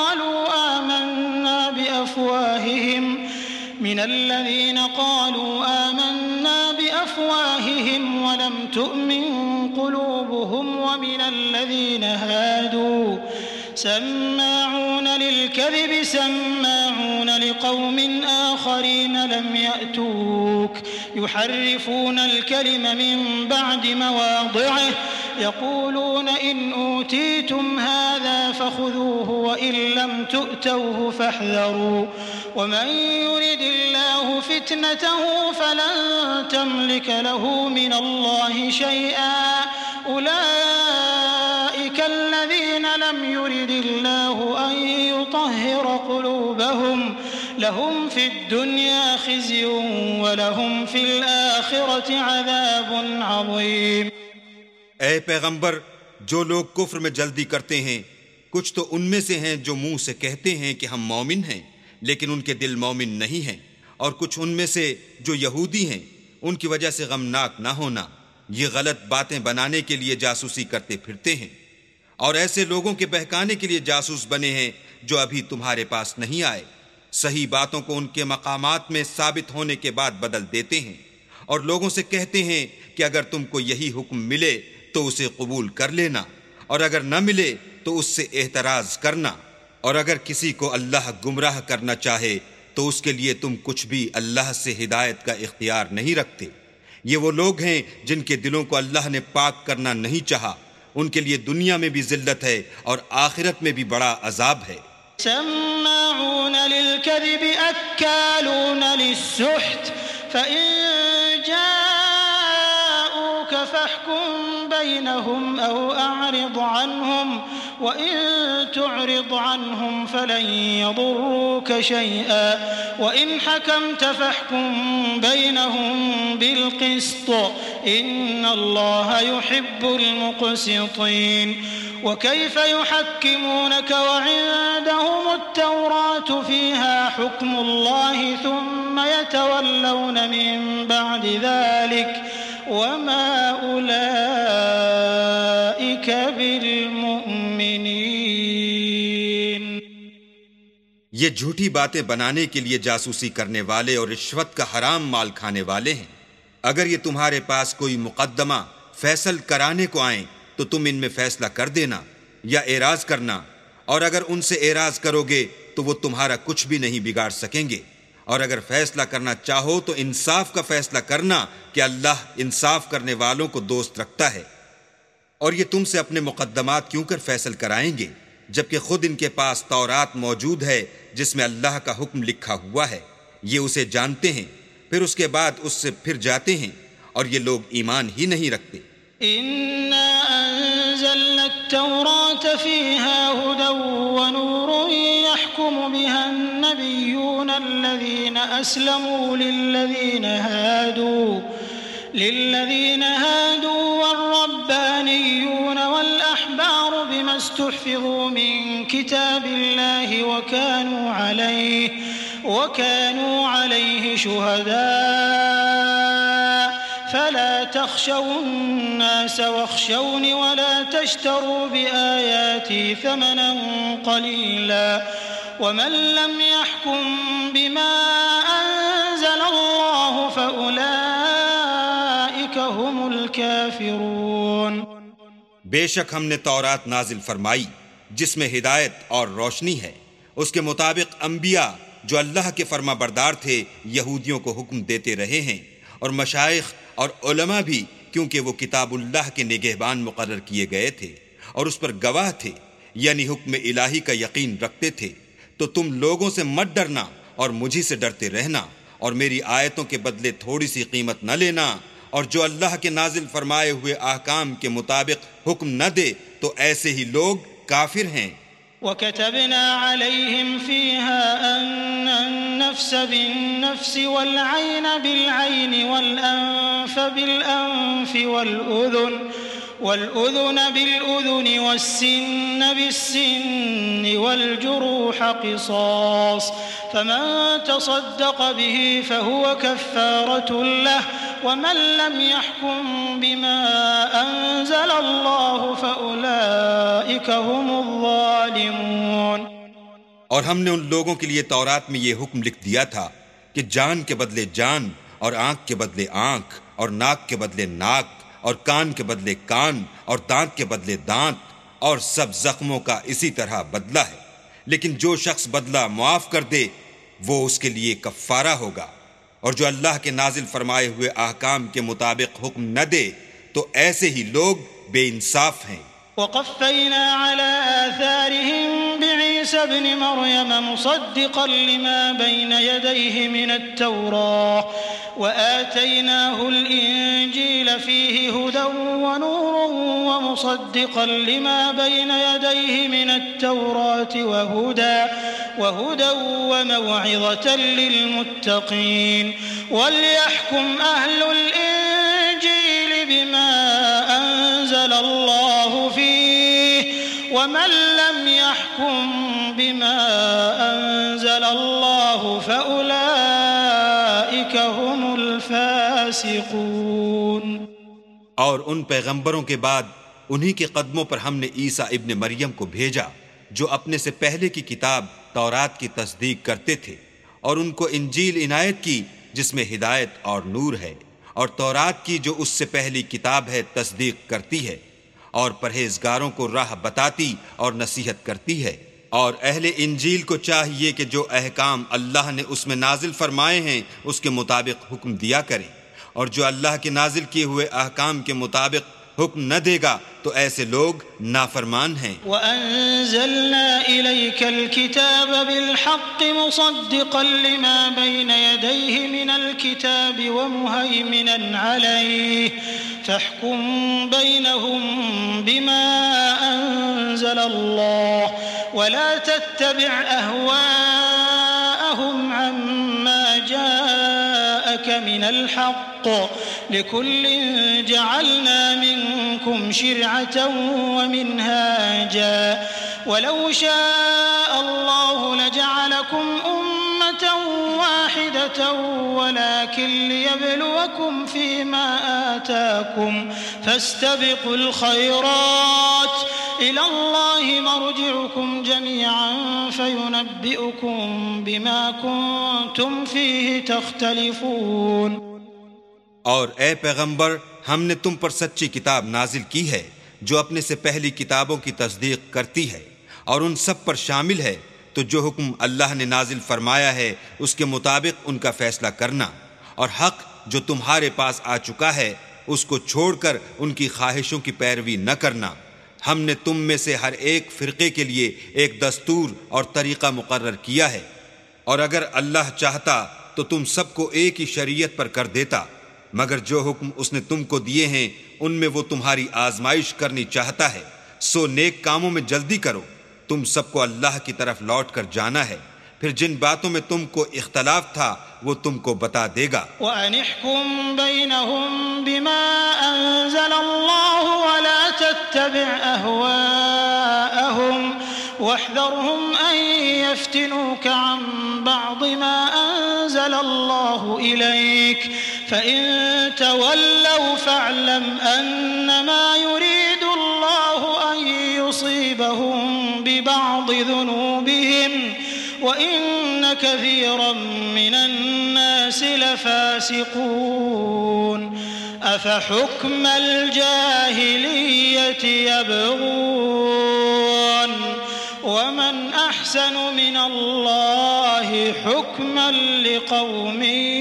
قالوا آمنا بأفواههم ولم تؤمن قلوبهم ومن الذين هادوا سماعون للكذب سماعون لقوم آخرين لم يأتوك يحرفون الكلم من بعد مواضعه يقولون إن أوتيتم هذا فخذوه وإن لم تؤتوه فاحذروا ومن يرد الله فتنته فلن تملك له من الله شيئا أولئك الذين لم يرد الله أن يطهر قلوبهم لهم في الدنيا خزي ولهم في الآخرة عذاب عظيم۔ اے پیغمبر، جو لوگ کفر میں جلدی کرتے ہیں کچھ تو ان میں سے ہیں جو منہ سے کہتے ہیں کہ ہم مومن ہیں لیکن ان کے دل مومن نہیں ہیں، اور کچھ ان میں سے جو یہودی ہیں ان کی وجہ سے غمناک نہ ہونا، یہ غلط باتیں بنانے کے لیے جاسوسی کرتے پھرتے ہیں، اور ایسے لوگوں کے بہکانے کے لیے جاسوس بنے ہیں جو ابھی تمہارے پاس نہیں آئے، صحیح باتوں کو ان کے مقامات میں ثابت ہونے کے بعد بدل دیتے ہیں، اور لوگوں سے کہتے ہیں کہ اگر تم کو یہی حکم ملے تو اسے قبول کر لینا، اور اگر نہ ملے تو اس سے اعتراض کرنا، اور اگر کسی کو اللہ گمراہ کرنا چاہے تو اس کے لیے تم کچھ بھی اللہ سے ہدایت کا اختیار نہیں رکھتے۔ یہ وہ لوگ ہیں جن کے دلوں کو اللہ نے پاک کرنا نہیں چاہا، ان کے لیے دنیا میں بھی ذلت ہے اور آخرت میں بھی بڑا عذاب ہے۔ سماعون للكذب أكالون للسحت فإن جاءوك فاحكم بينهم أو أعرض عنهم وإن تعرض عنهم فلن يضروك شيئا وإن حكمت فاحكم بينهم بالقسط إن الله يحب المقسطين وكيف يحكمونك وعندهم التوراة فيها حكم الله ثم يتولون من بعد ذلك وما أولئك بالمؤمنين. یہ جھوٹی باتیں بنانے کے لیے جاسوسی کرنے والے اور رشوت کا حرام مال کھانے والے ہیں. اگر یہ تمہارے پاس کوئی مقدمہ فیصل کرانے کو آئیں تو تم ان میں فیصلہ کر دینا یا اعراض کرنا، اور اگر ان سے اعراض کرو گے تو وہ تمہارا کچھ بھی نہیں بگاڑ سکیں گے. اور اگر فیصلہ کرنا چاہو تو انصاف کا فیصلہ کرنا کہ اللہ انصاف کرنے والوں کو دوست رکھتا ہے. اور یہ تم سے اپنے مقدمات کیوں کر فیصل کرائیں گے جبکہ خود ان کے پاس تورات موجود ہے جس میں اللہ کا حکم لکھا ہوا ہے. یہ اسے جانتے ہیں، پھر اس کے بعد اس سے پھر جاتے ہیں اور یہ لوگ ایمان ہی نہیں رکھتے. إنا أنزلنا التوراة فيها هدى ونور يحكم بها النبيون الذين أسلموا للذين هادوا والربانيون والأحبار بما استحفظوا من كتاب الله وكانوا عليه شهداء فلا تخشوا الناس واخشوني ولا تشتروا بآياتي ثمنا قليلا ومن لم يحكم بما أنزل الله فأولئك هم الكافرون. بے شک ہم نے تورات نازل فرمائی جس میں ہدایت اور روشنی ہے. اس کے مطابق انبیاء جو اللہ کے فرما بردار تھے یہودیوں کو حکم دیتے رہے ہیں، اور مشائخ اور علماء بھی، کیونکہ وہ کتاب اللہ کے نگہبان مقرر کیے گئے تھے اور اس پر گواہ تھے، یعنی حکم الہی کا یقین رکھتے تھے. تو تم لوگوں سے مت ڈرنا اور مجھی سے ڈرتے رہنا، اور میری آیتوں کے بدلے تھوڑی سی قیمت نہ لینا، اور جو اللہ کے نازل فرمائے ہوئے احکام کے مطابق حکم نہ دے تو ایسے ہی لوگ کافر ہیں. وكتبنا عليهم فيها أن النفس بالنفس والعين بالعين والأنف بالأنف والأذن بالأذن والسن بالسن والجروح قصاص فمن تصدق به فهو كفارة له ومن لم يحكم بما أنزل الله فأولئك هم الظالمون. اور ہم نے ان لوگوں کے لیے تورات میں یہ حکم لکھ دیا تھا کہ جان کے بدلے جان، اور آنکھ کے بدلے آنکھ، اور ناک کے بدلے ناک، اور کان کے بدلے کان، اور دانت کے بدلے دانت، اور سب زخموں کا اسی طرح بدلہ ہے. لیکن جو شخص بدلہ معاف کر دے وہ اس کے لیے کفارہ ہوگا، اور جو اللہ کے نازل فرمائے ہوئے احکام کے مطابق حکم نہ دے تو ایسے ہی لوگ بے انصاف ہیں. وقفينا على آثارهم بعيسى ابن مريم مصدقا لما بين يديه من التوراة وآتيناه الإنجيل فيه هدى ونور ومصدقا لما بين يديه من التوراة وهدى وموعظة للمتقين وليحكم أهل الإنجيل بما أنزل الله فيه ومن لم يحكم بما أنزل الله فأولئك هم الفاسقون. اور ان پیغمبروں کے بعد انہی کے قدموں پر ہم نے عیسیٰ ابن مریم کو بھیجا جو اپنے سے پہلے کی کتاب تورات کی تصدیق کرتے تھے، اور ان کو انجیل عنایت کی جس میں ہدایت اور نور ہے، اور تورات کی جو اس سے پہلی کتاب ہے تصدیق کرتی ہے، اور پرہیزگاروں کو راہ بتاتی اور نصیحت کرتی ہے. اور اہل انجیل کو چاہیے کہ جو احکام اللہ نے اس میں نازل فرمائے ہیں اس کے مطابق حکم دیا کریں، اور جو اللہ کے نازل کیے ہوئے احکام کے مطابق حکم نہ دے گا تو ایسے لوگ نافرمان ہیں. وَأَنزَلْنَا إِلَيْكَ الْكِتَابَ بِالْحَقِّ مُصَدِّقًا لِمَا بَيْنَ يَدَيْهِ مِنَ الْكِتَابِ وَمُهَيْمِنًا عَلَيْهِ فاحكم بينهم بما أنزل الله ولا تتبع أهواءهم عما جاءك من الحق لكل جعلنا منكم شرعة ومنهاجا ولو شاء الله لجعلكم أمة واحدة ولكن ليبلوكم فيما آتاكم فاستبقوا الخيرات إلى الله مرجعكم جميعا فينبئكم بما كنتم فيه تختلفون. اور اے پیغمبر، ہم نے تم پر سچی کتاب نازل کی ہے جو اپنے سے پہلی کتابوں کی تصدیق کرتی ہے اور ان سب پر شامل ہے، تو جو حکم اللہ نے نازل فرمایا ہے اس کے مطابق ان کا فیصلہ کرنا، اور حق جو تمہارے پاس آ چکا ہے اس کو چھوڑ کر ان کی خواہشوں کی پیروی نہ کرنا. ہم نے تم میں سے ہر ایک فرقے کے لیے ایک دستور اور طریقہ مقرر کیا ہے، اور اگر اللہ چاہتا تو تم سب کو ایک ہی شریعت پر کر دیتا، مگر جو حکم اس نے تم کو دیے ہیں ان میں وہ تمہاری آزمائش کرنی چاہتا ہے، سو نیک کاموں میں جلدی کرو. تم سب کو اللہ کی طرف لوٹ کر جانا ہے، پھر جن باتوں میں تم کو اختلاف تھا وہ تم کو بتا دے گا. وَأَنِ احْكُم بَيْنَهُم بِمَا أَنزَلَ اللَّهُ وَلَا تَتَّبِعْ أَهْوَاءَهُمْ وَاحْذَرْهُمْ أَن يَفْتِنُوكَ عَن بَعْضِ مَا أَنزَلَ اللَّهُ إِلَيْكَ فَإِن تَوَلَّوْا فَاعْلَمْ أَنَّمَا يُرِيدُ اللَّهُ أَن يُصِيبَهُم بِبَعْضِ ذُنُوبِهِمْ وَإِنَّ كَثِيرًا مِّنَ النَّاسِ لَفَاسِقُونَ. أَفَحُكْمَ الْجَاهِلِيَّةِ يَبْغُونَ وَمَنْ أَحْسَنُ مِنَ اللَّهِ حُكْمًا لِقَوْمٍ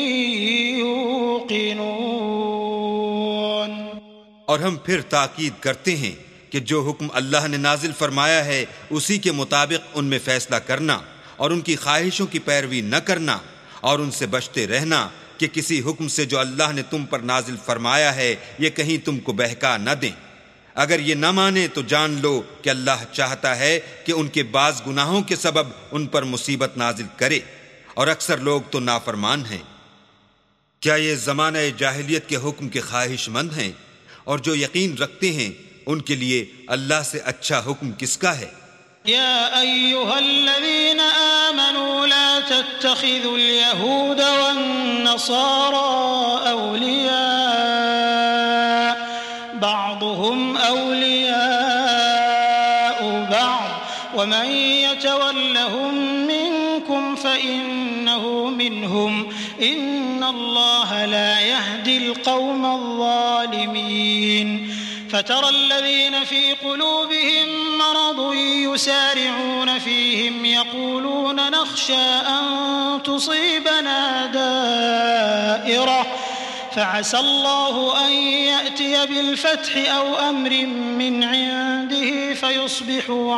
يُوقِنُونَ. اور ہم پھر تاکید کرتے ہیں کہ جو حکم اللہ نے نازل فرمایا ہے اسی کے مطابق ان میں فیصلہ کرنا اور ان کی خواہشوں کی پیروی نہ کرنا، اور ان سے بچتے رہنا کہ کسی حکم سے جو اللہ نے تم پر نازل فرمایا ہے یہ کہیں تم کو بہکا نہ دیں. اگر یہ نہ مانے تو جان لو کہ اللہ چاہتا ہے کہ ان کے بعض گناہوں کے سبب ان پر مصیبت نازل کرے، اور اکثر لوگ تو نافرمان ہیں. کیا یہ زمانہ جاہلیت کے حکم کے خواہش مند ہیں؟ اور جو یقین رکھتے ہیں ان کے لیے اللہ سے اچھا حکم کس کا ہے؟ يا أيها الذين آمنوا لا تتخذوا اليهود والنصارى أولياء بعضهم أولياء بعض ومن يتولهم منكم فإنه منهم إن الله لا يهدي القوم الظالمين. فترى الذين في قلوبهم مرض يسارعون فيهم يقولون نخشى أن تصيبنا دائرة فعسى الله أن يأتي بالفتح أو أمر من عنده فيصبحوا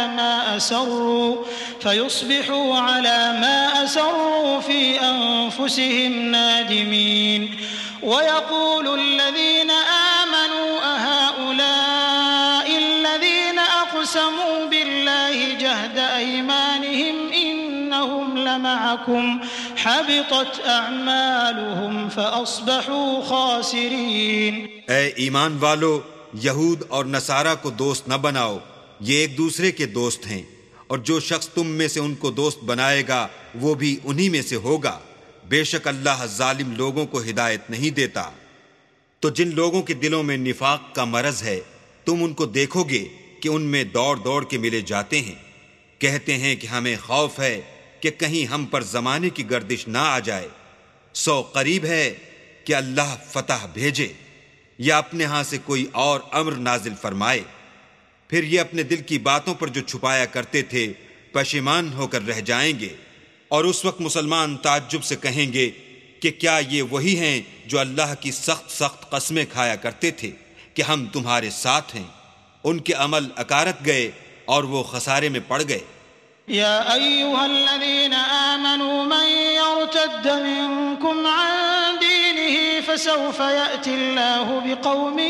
على ما أسروا في أنفسهم نادمين. ويقول الذين آمنوا أهؤلاء الذين أقسموا بالله جهد أيمانهم إنهم لمعكم حبطت أعمالهم فأصبحوا خاسرين. اے ایمان والو، یہود اور نصارہ کو دوست نہ بناؤ، یہ ایک دوسرے کے دوست ہیں، اور جو شخص تم میں سے ان کو دوست بنائے گا وہ بھی انہی میں سے ہوگا. بے شک اللہ ظالم لوگوں کو ہدایت نہیں دیتا. تو جن لوگوں کے دلوں میں نفاق کا مرض ہے تم ان کو دیکھو گے کہ ان میں دوڑ دوڑ کے ملے جاتے ہیں، کہتے ہیں کہ ہمیں خوف ہے کہ کہیں ہم پر زمانے کی گردش نہ آ جائے. سو قریب ہے کہ اللہ فتح بھیجے یا اپنے ہاں سے کوئی اور امر نازل فرمائے، پھر یہ اپنے دل کی باتوں پر جو چھپایا کرتے تھے پشیمان ہو کر رہ جائیں گے. اور اس وقت مسلمان تعجب سے کہیں گے کہ کیا یہ وہی ہیں جو اللہ کی سخت قسمیں کھایا کرتے تھے کہ ہم تمہارے ساتھ ہیں. ان کے عمل اکارت گئے اور وہ خسارے میں پڑ گئے. یا ایھا الذین آمنوا من یرتد منکم عن دینہ فسوف يأتي الله بقوم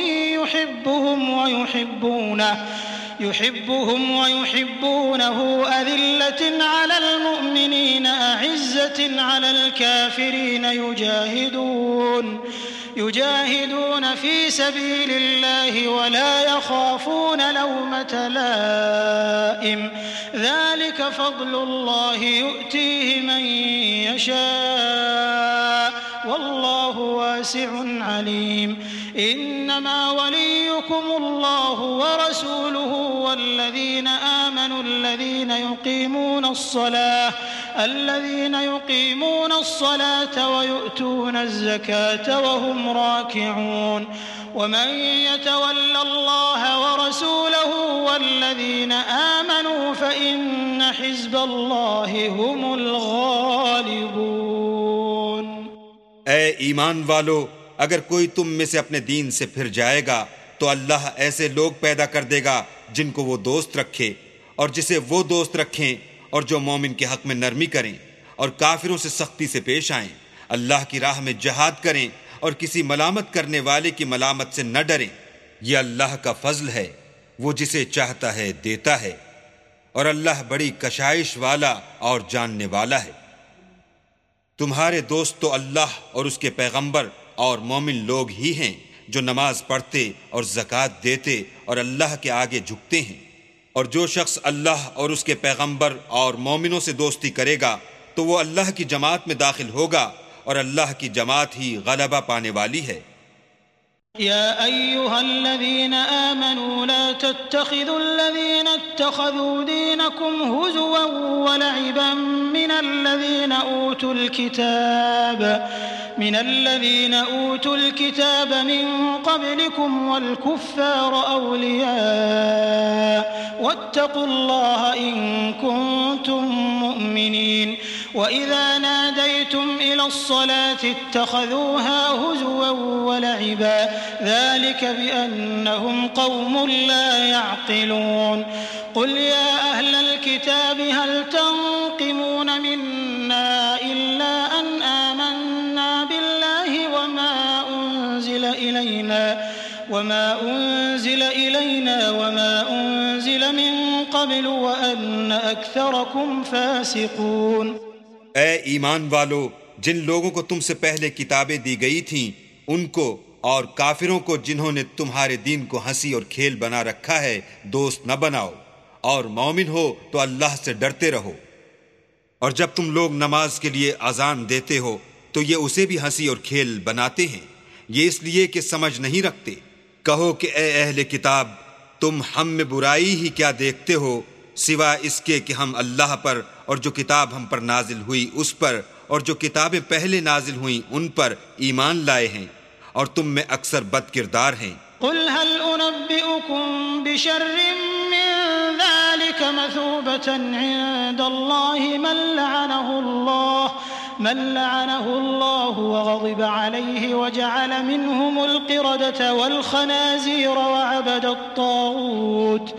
يحبهم ويحبونه أذلة على المؤمنين أعزة على الكافرين يجاهدون في سبيل الله ولا يخافون لومة لائم ذلك فضل الله يؤتيه من يشاء والله واسع عليم إنما وليكم الله ورسوله والذين آمنوا الذين يقيمون الصلاة ويؤتون الزكاة وهم راكعون ومن يتول الله ورسوله والذين آمنوا فإن حزب الله هم الغالبون۔ اے ایمان والو، اگر کوئی تم میں سے اپنے دین سے پھر جائے گا تو اللہ ایسے لوگ پیدا کر دے گا جن کو وہ دوست رکھے اور جسے وہ دوست رکھیں، اور جو مومن کے حق میں نرمی کریں اور کافروں سے سختی سے پیش آئیں، اللہ کی راہ میں جہاد کریں اور کسی ملامت کرنے والے کی ملامت سے نہ ڈریں۔ یہ اللہ کا فضل ہے، وہ جسے چاہتا ہے دیتا ہے، اور اللہ بڑی کشائش والا اور جاننے والا ہے۔ تمہارے دوست تو اللہ اور اس کے پیغمبر اور مومن لوگ ہی ہیں جو نماز پڑھتے اور زکوٰۃ دیتے اور اللہ کے آگے جھکتے ہیں، اور جو شخص اللہ اور اس کے پیغمبر اور مومنوں سے دوستی کرے گا تو وہ اللہ کی جماعت میں داخل ہوگا، اور اللہ کی جماعت ہی غلبہ پانے والی ہے۔ يا أيها الذين آمنوا لا تتخذوا الذين اتخذوا دينكم هزوا ولعبا من الذين أوتوا الكتاب من قبلكم والكفار أولياء واتقوا الله إن كنتم مؤمنين وإذا ناديتم إلى الصلاة اتخذوها هزوا ولعبا ذلك بأنهم قوم لا يعقلون قل يا أهل الكتاب هل تنقمون منا إلا أن آمنا بالله وما أنزل إلينا وما أنزل من قبل وأن أكثركم فاسقون۔ اے ایمان والو، جن لوگوں کو تم سے پہلے کتابیں دی گئی تھیں ان کو اور کافروں کو جنہوں نے تمہارے دین کو ہنسی اور کھیل بنا رکھا ہے دوست نہ بناؤ، اور مومن ہو تو اللہ سے ڈرتے رہو۔ اور جب تم لوگ نماز کے لیے اذان دیتے ہو تو یہ اسے بھی ہنسی اور کھیل بناتے ہیں، یہ اس لیے کہ سمجھ نہیں رکھتے۔ کہو کہ اے اہل کتاب، تم ہم میں برائی ہی کیا دیکھتے ہو سوا اس کے کہ ہم اللہ پر اور جو کتاب ہم پر نازل ہوئی اس پر اور جو کتابیں پہلے نازل ہوئیں ان پر ایمان لائے ہیں، اور تم میں اکثر بد کردار ہیں۔ قل هل أنبئكم بشر من ذلك مثوبة عند الله من لعنه الله وغضب عليه وجعل منهم القردة والخنازير وعبد الطاغوت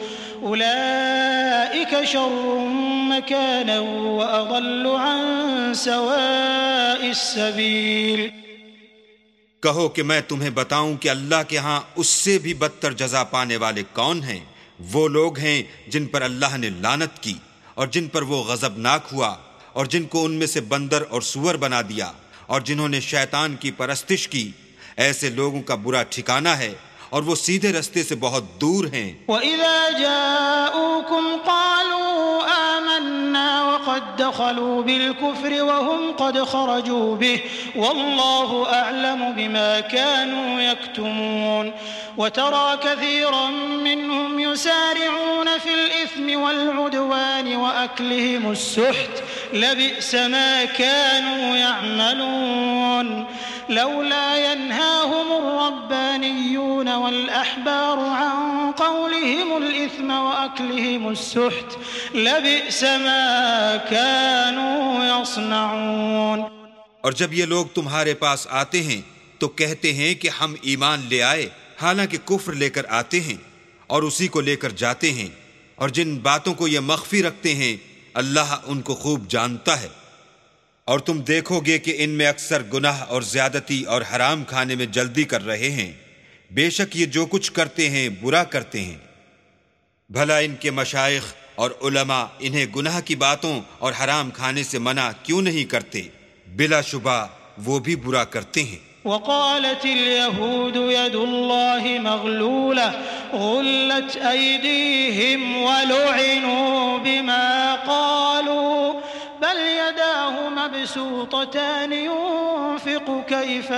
أولئك شر مكانا وأضل عن سواء السبيل۔ کہو کہ میں تمہیں بتاؤں کہ اللہ کے ہاں اس سے بھی بدتر جزا پانے والے کون ہیں؟ وہ لوگ ہیں جن پر اللہ نے لعنت کی اور جن پر وہ غضبناک ہوا، اور جن کو ان میں سے بندر اور سور بنا دیا، اور جنہوں نے شیطان کی پرستش کی۔ ایسے لوگوں کا برا ٹھکانہ ہے اور وہ سیدھے رستے سے بہت دور ہیں۔ وَإِذَا جَاءُوكُمْ قَالُوا آمَنَّا وَقَدْ دَخَلُوا بِالْكُفْرِ وَهُمْ قَدْ خَرَجُوا بِهِ وَاللَّهُ أَعْلَمُ بِمَا كَانُوا يَكْتُمُونَ وَتَرَى كَثِيرًا مِّنْهُمْ يُسَارِعُونَ فِي الْإِثْمِ وَالْعُدْوَانِ وَأَكْلِهِمُ السُّحْتَ لَبِئْسَ مَا كَانُوا يَعْمَلُونَ لولا ينهاهم الربانيون والأحبار عن قولهم الإثم وأكلهم السحت لبئس ما كانوا يصنعون۔ اور جب یہ لوگ تمہارے پاس آتے ہیں تو کہتے ہیں کہ ہم ایمان لے آئے، حالانکہ کفر لے کر آتے ہیں اور اسی کو لے کر جاتے ہیں، اور جن باتوں کو یہ مخفی رکھتے ہیں اللہ ان کو خوب جانتا ہے۔ اور تم دیکھو گے کہ ان میں اکثر گناہ اور زیادتی اور حرام کھانے میں جلدی کر رہے ہیں، بے شک یہ جو کچھ کرتے ہیں برا کرتے ہیں۔ بھلا ان کے مشائخ اور علماء انہیں گناہ کی باتوں اور حرام کھانے سے منع کیوں نہیں کرتے؟ بلا شبہ وہ بھی برا کرتے ہیں۔ وقالت اليهود يد الله مغلولة غلت أيديهم ولعنوا بما قالوا بل يداه مبسوطتان ينفق كيف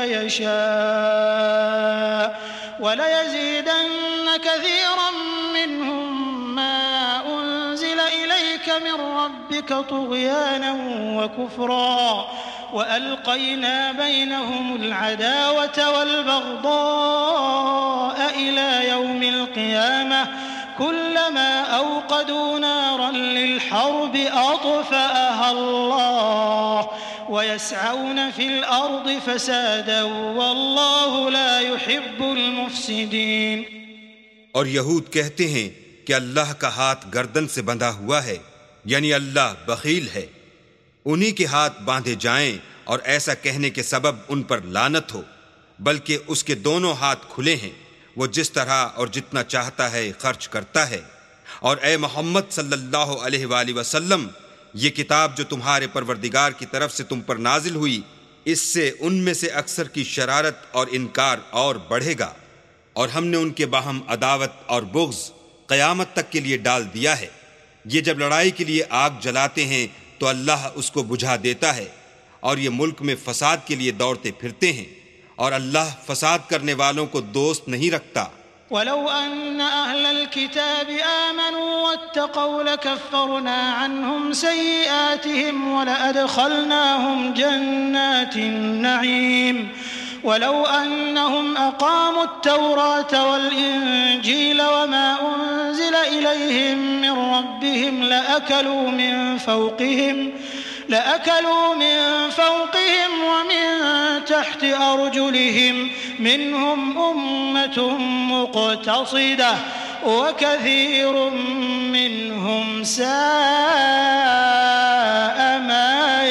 يشاء وليزيدن كثيرا منهم ما أنزل إليك من ربك طغيانا وكفرا وألقينا بينهم العداوة والبغضاء إلى يوم القيامة كلما أوقدوا نارا للحرب أطفأها الله ويسعون في الأرض فسادا والله لا يحب المفسدين۔ اور یہود کہتے ہیں کہ اللہ کا ہاتھ گردن سے بندھا ہوا ہے، یعنی اللہ بخیل ہے، انہی کے ہاتھ باندھے جائیں اور ایسا کہنے کے سبب ان پر لعنت ہو، بلکہ اس کے دونوں ہاتھ کھلے ہیں، وہ جس طرح اور جتنا چاہتا ہے خرچ کرتا ہے۔ اور اے محمد صلی اللہ علیہ وآلہ وسلم، یہ کتاب جو تمہارے پروردگار کی طرف سے تم پر نازل ہوئی، اس سے ان میں سے اکثر کی شرارت اور انکار اور بڑھے گا، اور ہم نے ان کے باہم عداوت اور بغض قیامت تک کے لیے ڈال دیا ہے۔ یہ جب لڑائی کے لیے آگ جلاتے ہیں تو اللہ اس کو بجھا دیتا ہے، اور یہ ملک میں فساد کے لیے دوڑتے پھرتے ہیں، اور اللہ فساد کرنے والوں کو دوست نہیں رکھتا۔ ولو أن أهل الكتاب آمنوا واتقوا لكفرنا عنهم سيئاتهم ولأدخلناهم جنات النعيم ولو أنهم أقاموا التوراة والإنجيل وما أنزل إليهم من ربهم لأكلوا من فوقهم ومن تحت أرجلهم منهم أمة مقتصدة وكثير منهم ساء ما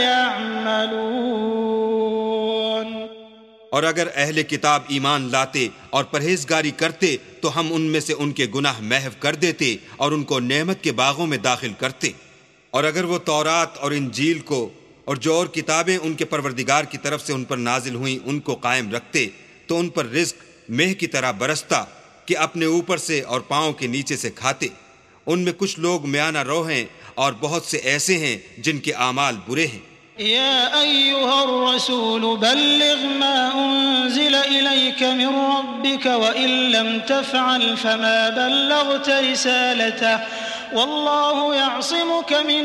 يعملون۔ اور اگر اہل کتاب ایمان لاتے اور پرہیزگاری کرتے تو ہم ان میں سے ان کے گناہ محو کر دیتے اور ان کو نعمت کے باغوں میں داخل کرتے۔ اور اگر وہ تورات اور انجیل کو اور جو اور کتابیں ان کے پروردگار کی طرف سے ان پر نازل ہوئیں ان کو قائم رکھتے تو ان پر رزق مہ کی طرح برستا کہ اپنے اوپر سے اور پاؤں کے نیچے سے کھاتے۔ ان میں کچھ لوگ میانہ رو ہیں اور بہت سے ایسے ہیں جن کے اعمال برے ہیں۔ يا أيها الرسول بلغ ما أنزل إليك من ربك وإن لم تفعل فما بلغت رسالته والله يعصمك من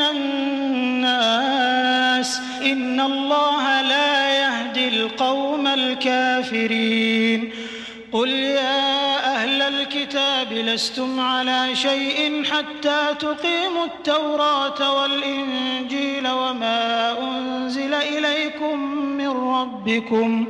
الناس إن الله لا يهدي القوم الكافرين۔ قل يا أهل الكتاب لستم على شيء حتى تقيموا التوراة والإنجيل وما أنزل إليكم من ربكم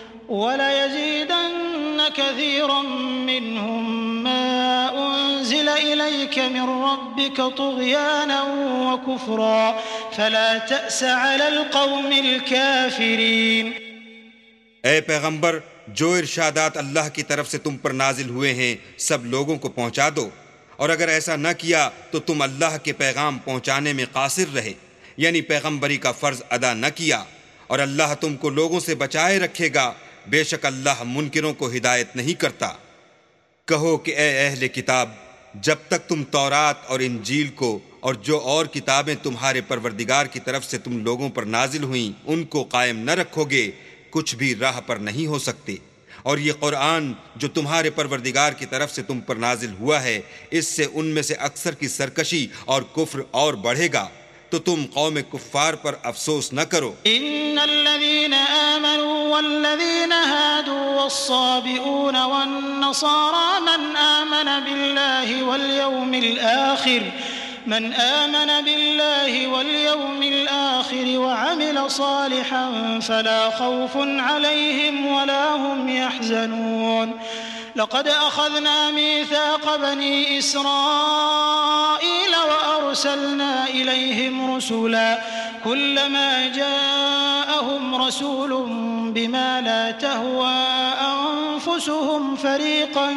وليزيدن كثيرا منهم ما أنزل إليك من ربك طغيانا وكفرا فلا تأس على القوم الكافرين۔ اے پیغمبر، جو ارشادات اللہ کی طرف سے تم پر نازل ہوئے ہیں سب لوگوں کو پہنچا دو، اور اگر ایسا نہ کیا تو تم اللہ کے پیغام پہنچانے میں قاصر رہے، یعنی پیغمبری کا فرض ادا نہ کیا، اور اللہ تم کو لوگوں سے بچائے رکھے گا، بے شک اللہ منکروں کو ہدایت نہیں کرتا۔ کہو کہ اے اہل کتاب، جب تک تم تورات اور انجیل کو اور جو اور کتابیں تمہارے پروردگار کی طرف سے تم لوگوں پر نازل ہوئیں ان کو قائم نہ رکھو گے، کچھ بھی راہ پر نہیں ہو سکتے۔ اور یہ قرآن جو تمہارے پروردگار کی طرف سے تم پر نازل ہوا ہے، اس سے ان میں سے اکثر کی سرکشی اور کفر اور بڑھے گا، تو تم قوم کفار پر افسوس نہ کرو۔ ان الذين آمنوا والذين هادوا والصابئون والنصارى من آمن بالله واليوم الآخر وعمل صالحا فلا خوف عليهم ولا هم يحزنون۔ لقد أخذنا ميثاق بني إسرائيل وأرسلنا إليهم كلما جاءهم رسول بما لا تهوى أنفسهم فريقا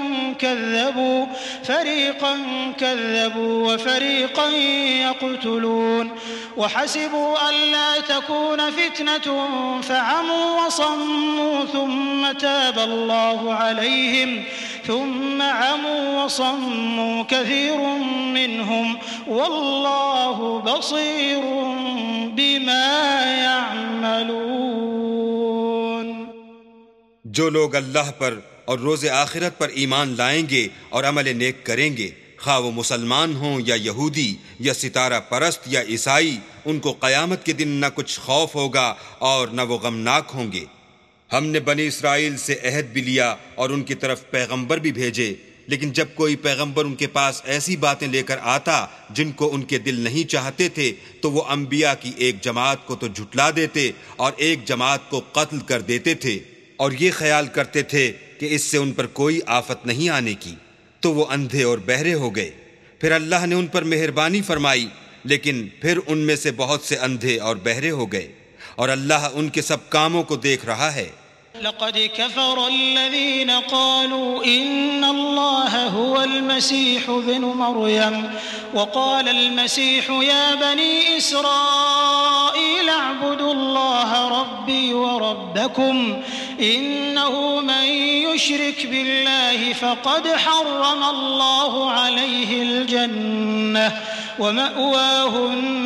كذبوا وفريقا يقتلون وحسبوا ألا تكون فتنة فعموا وصموا ثم تاب الله عليهم ثم عموا وصموا كثير منهم والله بصير بما يعملون. جو لوگ اللہ پر اور روز آخرت پر ایمان لائیں گے اور عمل نیک کریں گے، خواہ وہ مسلمان ہوں یا یہودی یا ستارہ پرست یا عیسائی، ان کو قیامت کے دن نہ کچھ خوف ہوگا اور نہ وہ غمناک ہوں گے. ہم نے بنی اسرائیل سے عہد بھی لیا اور ان کی طرف پیغمبر بھی بھیجے، لیکن جب کوئی پیغمبر ان کے پاس ایسی باتیں لے کر آتا جن کو ان کے دل نہیں چاہتے تھے تو وہ انبیاء کی ایک جماعت کو تو جھٹلا دیتے اور ایک جماعت کو قتل کر دیتے تھے، اور یہ خیال کرتے تھے کہ اس سے ان پر کوئی آفت نہیں آنے کی، تو وہ اندھے اور بہرے ہو گئے. پھر اللہ نے ان پر مہربانی فرمائی، لیکن پھر ان میں سے بہت سے اندھے اور بہرے ہو گئے، اور اللہ ان کے سب کاموں کو دیکھ رہا ہے. لقد كفر الذين قالوا إن الله هو المسيح ابن مريم وقال المسيح يا بني إسرائيل اعبدوا الله ربي وربكم إنه من يشرك بالله فقد حرم الله عليه الجنة ومأواه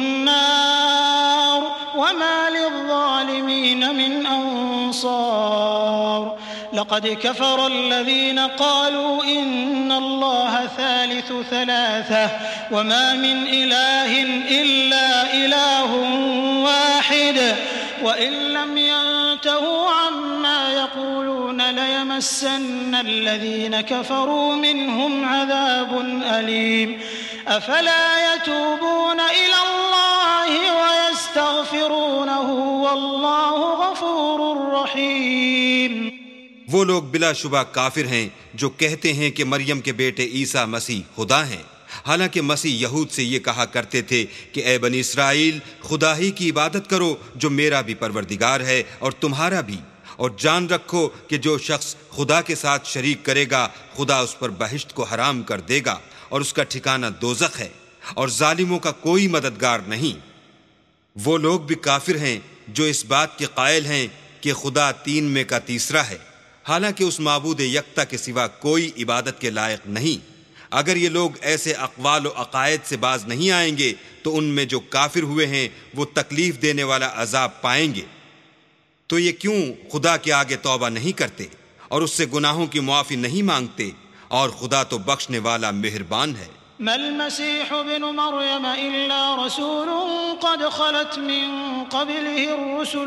النار وما للظالمين من أنصار. لقد كفر الذين قالوا إن الله ثالث ثلاثة وما من إله إلا إله واحد وإن لم ينتهوا عما يقولون ليمسن الذين كفروا منهم عذاب أليم. أفلا يتوبون إلى الله ويستغفرونه والله غفور رحيم. وہ لوگ بلا شبہ کافر ہیں جو کہتے ہیں کہ مریم کے بیٹے عیسیٰ مسیح خدا ہیں، حالانکہ مسیح یہود سے یہ کہا کرتے تھے کہ اے بنی اسرائیل، خدا ہی کی عبادت کرو جو میرا بھی پروردگار ہے اور تمہارا بھی، اور جان رکھو کہ جو شخص خدا کے ساتھ شریک کرے گا خدا اس پر بہشت کو حرام کر دے گا اور اس کا ٹھکانہ دوزخ ہے، اور ظالموں کا کوئی مددگار نہیں. وہ لوگ بھی کافر ہیں جو اس بات کے قائل ہیں کہ خدا تین میں کا تیسرا ہے، حالانکہ اس معبود یکتا کے سوا کوئی عبادت کے لائق نہیں. اگر یہ لوگ ایسے اقوال و عقائد سے باز نہیں آئیں گے تو ان میں جو کافر ہوئے ہیں وہ تکلیف دینے والا عذاب پائیں گے. تو یہ کیوں خدا کے آگے توبہ نہیں کرتے اور اس سے گناہوں کی معافی نہیں مانگتے؟ اور خدا تو بخشنے والا مہربان ہے. ما المسيح ابن مريم إلا رسول قد خلت من قبله الرسل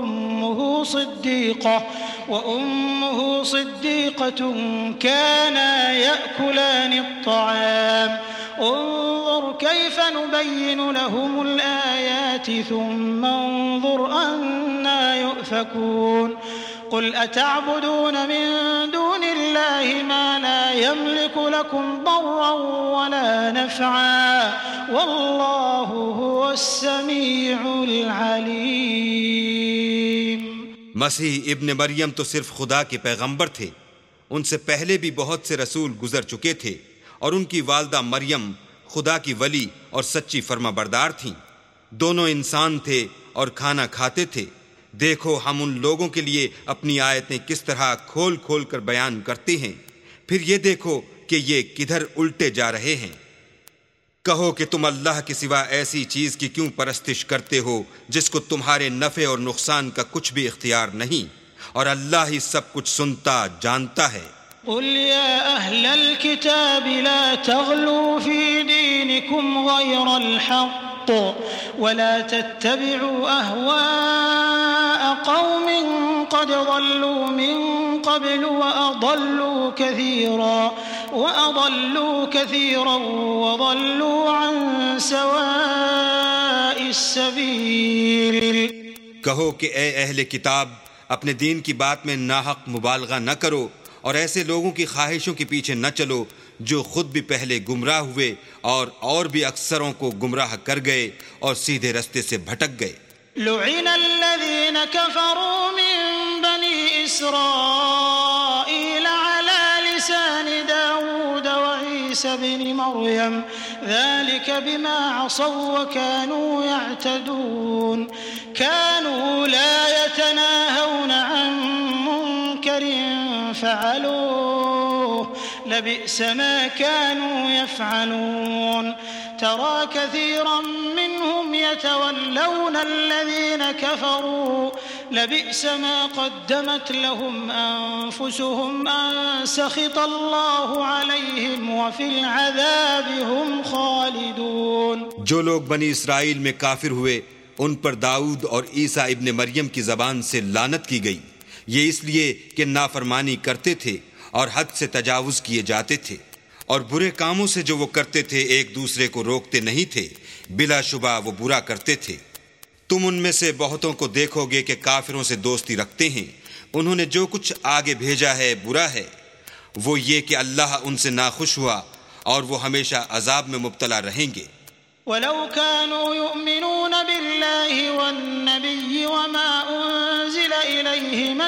وأمه صديقة كانا يأكلان الطعام انظر كيف نبين لهم الآيات ثم انظر أنا يؤفكون. قل أتعبدون من دون الله ما لا يملك لكم ضرا ولا نفعا والله هو السميع العليم. مسیح ابن مریم تو صرف خدا کے پیغمبر تھے، ان سے پہلے بھی بہت سے رسول گزر چکے تھے، اور ان کی والدہ مریم خدا کی ولی اور سچی فرما بردار تھیں. دونوں انسان تھے اور کھانا کھاتے تھے. دیکھو ہم ان لوگوں کے لیے اپنی آیتیں کس طرح کھول کھول کر بیان کرتے ہیں، پھر یہ دیکھو کہ یہ کدھر الٹے جا رہے ہیں. کہو کہ تم اللہ کے سوا ایسی چیز کی کیوں پرستش کرتے ہو جس کو تمہارے نفع اور نقصان کا کچھ بھی اختیار نہیں، اور اللہ ہی سب کچھ سنتا جانتا ہے. قل يا أهل الكتاب لا تغلوا في دينكم غير الحق ولا تتبعوا أهواء قوم قد ضلوا من قبل وأضلوا كثيرا وضلوا عن سواء السبيل. کہو کہ اے اہل کتاب، اپنے دین کی بات میں ناحق مبالغہ نہ کرو اور ایسے لوگوں کی خواہشوں کے پیچھے نہ چلو جو خود بھی پہلے گمراہ ہوئے اور بھی اکثروں کو گمراہ کر گئے اور سیدھے رستے سے بھٹک گئے۔ لعن الذين كفروا من بني إسرائيل على لسان داود وعيسى بن مريم ذلك بما عصوا وكانوا يعتدون كانوا لا يتناهون عن منكر فعلوه لبئس ما كانوا يفعلون ترى كثيرا منهم يتولون الذين كفروا لبئس ما قدمت لهم أنفسهم أن سخط الله عليهم وفي العذاب هم خالدون۔ جو لوگ بنی اسرائیل میں کافر ہوئے ان پر داؤد اور عیسیٰ ابن مریم کی زبان سے لعنت کی گئی، یہ اس لیے کہ نافرمانی کرتے تھے اور حد سے تجاوز کیے جاتے تھے، اور برے کاموں سے جو وہ کرتے تھے ایک دوسرے کو روکتے نہیں تھے، بلا شبہ وہ برا کرتے تھے۔ تم ان میں سے بہتوں کو دیکھو گے کہ کافروں سے دوستی رکھتے ہیں، انہوں نے جو کچھ آگے بھیجا ہے برا ہے، وہ یہ کہ اللہ ان سے ناخوش ہوا اور وہ ہمیشہ عذاب میں مبتلا رہیں گے۔ ولو كانوا يؤمنون بالله والنبي وما أنزل إليه ما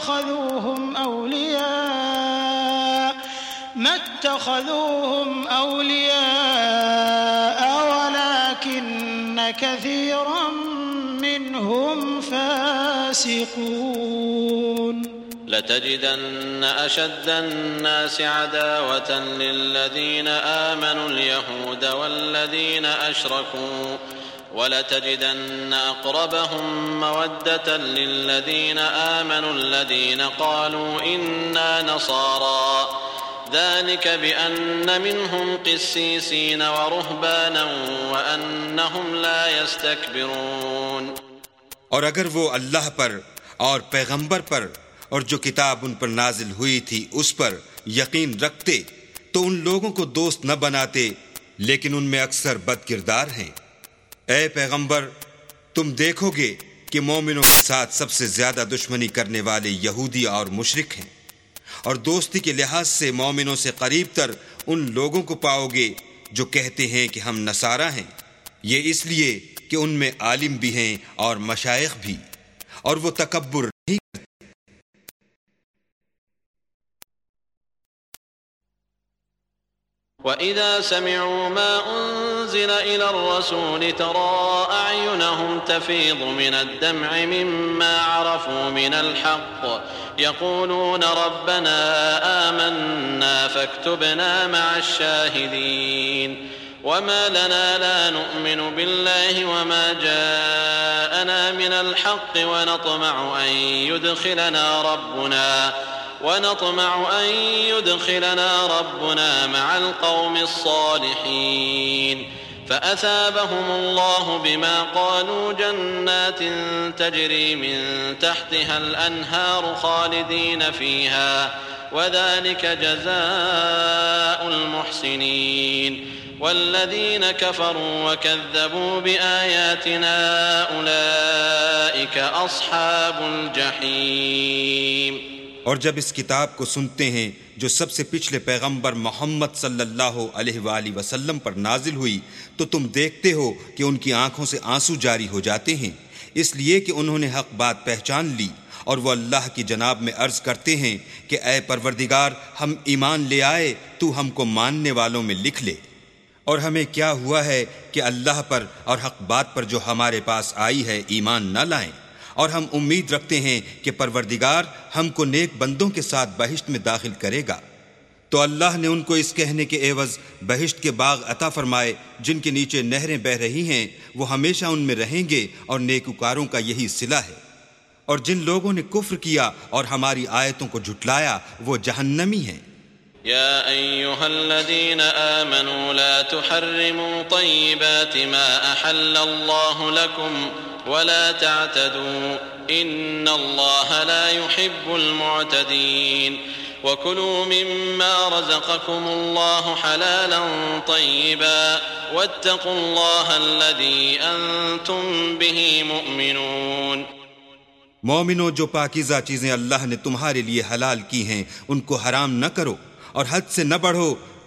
اتخذوهم أولياء ولكن كثيرا منهم فاسقون۔ لتجدن أشد الناس عداوة للذين آمنوا اليهود والذين أشركوا ولتجدن أقربهم مودة للذين آمنوا الذين قالوا إنا نصارى ذلك بأن منهم قسيسين ورهبانا وأنهم لا يستكبرون۔ اور اگر وہ اللہ پر اور پیغمبر پر اور جو کتاب ان پر نازل ہوئی تھی اس پر یقین رکھتے تو ان لوگوں کو دوست نہ بناتے، لیکن ان میں اکثر بد کردار ہیں۔ اے پیغمبر، تم دیکھو گے کہ مومنوں کے ساتھ سب سے زیادہ دشمنی کرنے والے یہودی اور مشرک ہیں، اور دوستی کے لحاظ سے مومنوں سے قریب تر ان لوگوں کو پاؤ گے جو کہتے ہیں کہ ہم نصارہ ہیں، یہ اس لیے کہ ان میں عالم بھی ہیں اور مشائخ بھی، اور وہ تکبر نہیں کرتے۔ وَإِذَا سَمِعُوا مَا أُنزِلَ إِلَى الرَّسُولِ تَرَى أَعْيُنَهُمْ تَفِيضُ مِنَ الدَّمْعِ مِمَّا عَرَفُوا مِنَ الْحَقِّ يَقُولُونَ رَبَّنَا آمَنَّا فَاكْتُبْنَا مَعَ الشَّاهِدِينَ وَمَا لَنَا لَا نُؤْمِنُ بِاللَّهِ وَمَا جَاءَنَا مِنَ الْحَقِّ ونطمع أن يدخلنا ربنا مع القوم الصالحين فأثابهم الله بما قالوا جنات تجري من تحتها الأنهار خالدين فيها وذلك جزاء المحسنين والذين كفروا وكذبوا بآياتنا أولئك أصحاب الجحيم۔ اور جب اس کتاب کو سنتے ہیں جو سب سے پچھلے پیغمبر محمد صلی اللہ علیہ وآلہ وسلم پر نازل ہوئی تو تم دیکھتے ہو کہ ان کی آنکھوں سے آنسو جاری ہو جاتے ہیں، اس لیے کہ انہوں نے حق بات پہچان لی، اور وہ اللہ کی جناب میں عرض کرتے ہیں کہ اے پروردگار، ہم ایمان لے آئے، تو ہم کو ماننے والوں میں لکھ لے۔ اور ہمیں کیا ہوا ہے کہ اللہ پر اور حق بات پر جو ہمارے پاس آئی ہے ایمان نہ لائیں، اور ہم امید رکھتے ہیں کہ پروردگار ہم کو نیک بندوں کے ساتھ بہشت میں داخل کرے گا۔ تو اللہ نے ان کو اس کہنے کے عوض بہشت کے باغ عطا فرمائے جن کے نیچے نہریں بہہ رہی ہیں، وہ ہمیشہ ان میں رہیں گے، اور نیکوکاروں کا یہی صلہ ہے۔ اور جن لوگوں نے کفر کیا اور ہماری آیتوں کو جھٹلایا وہ جہنمی ہیں۔ يا أيها الذين آمنوا لا تحرموا طيبات ما أحل الله لكم ولا تعتدوا إن الله لا يحب المعتدين وكلوا مما رزقكم الله حلالا طيبا واتقوا الله الذي أنتم به مؤمنون۔ مومنو، جو پاکیزہ چیزیں اللہ نے تمہارے لیے حلال کی ہیں ان کو حرام نہ کرو، اور حد سے نہ بڑھو کہ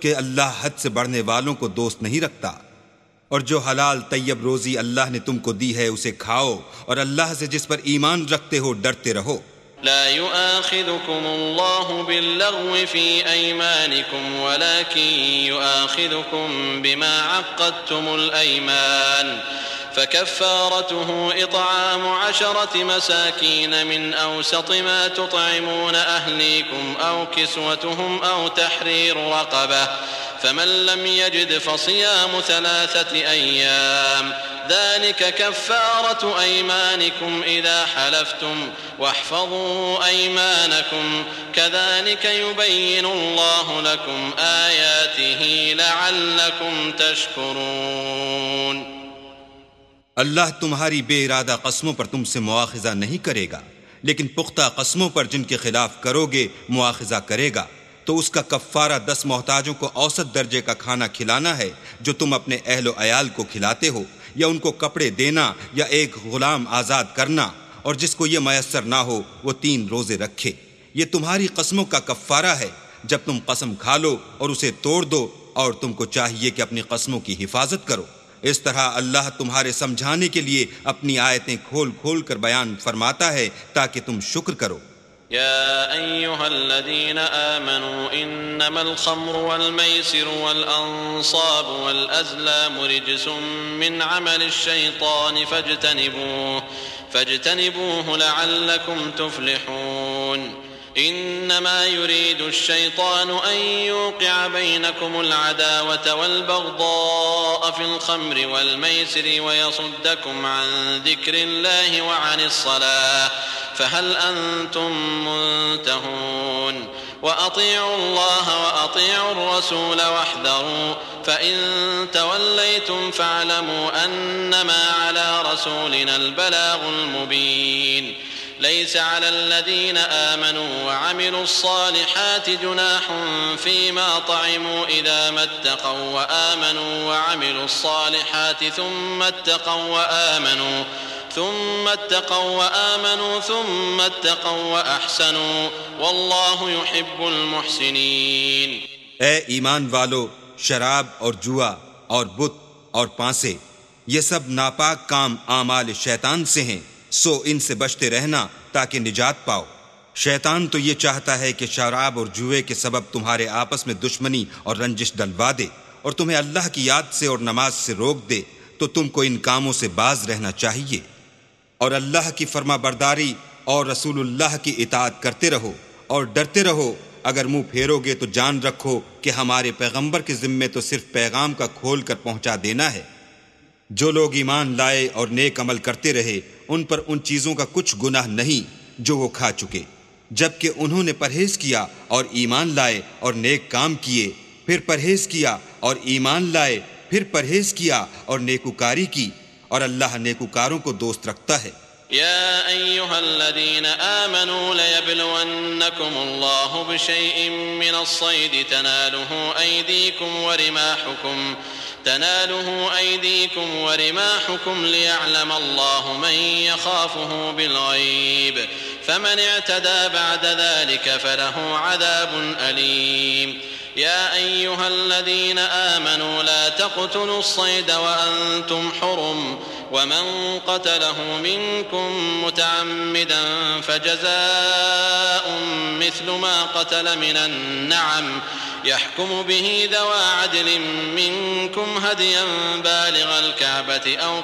کہ اللہ حد سے بڑھنے والوں کو دوست نہیں رکھتا۔ اور جو حلال طیب روزی اللہ نے تم کو دی ہے اسے کھاؤ، اور اللہ سے جس پر ایمان رکھتے ہو ڈرتے رہو۔ لا يؤاخذكم الله باللغو في أيمانكم ولكن يؤاخذكم بما عقدتم الأيمان فكفارته إطعام 10 مساكين من أوسط ما تطعمون أهليكم أو كسوتهم أو تحرير رقبة فمن لم يجد فصيام 3 أيام ذلك كفارة أيمانكم إذا حلفتم واحفظوا أيمانكم كذلك يبين الله لكم آياته لعلكم تشكرون۔ اللہ تمہاری بے ارادہ قسموں پر تم سے مواخذہ نہیں کرے گا، لیکن پختہ قسموں پر جن کے خلاف کرو گے مواخذہ کرے گا، تو اس کا کفارہ 10 محتاجوں کو اوسط درجے کا کھانا کھلانا ہے جو تم اپنے اہل و عیال کو کھلاتے ہو، یا ان کو کپڑے دینا یا ایک غلام آزاد کرنا، اور جس کو یہ میسر نہ ہو وہ 3 روزے رکھے۔ یہ تمہاری قسموں کا کفارہ ہے جب تم قسم کھا لو اور اسے توڑ دو، اور تم کو چاہیے کہ اپنی قسموں کی حفاظت کرو۔ اس طرح اللہ تمہارے سمجھانے کے لیے اپنی آیتیں کھول کھول کر بیان فرماتا ہے تاکہ تم شکر کرو۔ يا أيها الذين آمنوا إنما الخمر والميسر والأنصاب والأزلام رجس من عمل الشيطان فاجتنبوه لعلكم تفلحون إنما يريد الشيطان أن يوقع بينكم العداوة والبغضاء في الخمر والميسر ويصدكم عن ذكر الله وعن الصلاة فهل أنتم منتهون وأطيعوا الله وأطيعوا الرسول واحذروا فإن توليتم فاعلموا أنما على رسولنا البلاغ المبين ليس على الذين آمنوا وعملوا الصالحات جناح فيما طعموا إذا ما اتقوا وآمنوا وعملوا الصالحات ثم اتقوا وأحسنوا والله يحب المحسنين۔ اے ایمان والو، شراب اور جوا اور بت اور پانسے یہ سب ناپاک کام اعمال شیطان سے ہیں، سو ان سے بچتے رہنا تاکہ نجات پاؤ۔ شیطان تو یہ چاہتا ہے کہ شراب اور جوئے کے سبب تمہارے آپس میں دشمنی اور رنجش ڈلوا دے، اور تمہیں اللہ کی یاد سے اور نماز سے روک دے، تو تم کو ان کاموں سے باز رہنا چاہیے، اور اللہ کی فرما برداری اور رسول اللہ کی اطاعت کرتے رہو، اور ڈرتے رہو۔ اگر منہ پھیرو گے تو جان رکھو کہ ہمارے پیغمبر کے ذمے تو صرف پیغام کا کھول کر پہنچا دینا ہے۔ جو لوگ ایمان لائے اور نیک عمل کرتے رہے ان پر ان چیزوں کا کچھ گناہ نہیں جو وہ کھا چکے، جبکہ انہوں نے پرہیز کیا اور ایمان لائے اور نیک کام کیے، پھر پرہیز کیا اور ایمان لائے، پھر پرہیز کیا اور نیکوکاری کی، اور اللہ نیکوکاروں کو دوست رکھتا ہے۔ يا أيها الذين آمنوا ليبلونكم الله بشيء من الصيد تناله أيديكم ورماحكم ليعلم الله من يخافه بالغيب فمن اعتدى بعد ذلك فله عذاب أليم۔ يا أيها الذين آمنوا لا تقتلوا الصيد وأنتم حرم ومن قتله منكم متعمدا فجزاء مثل ما قتل من النعم يحكم به ذوى عدل منكم هديا بالغ الكعبة أو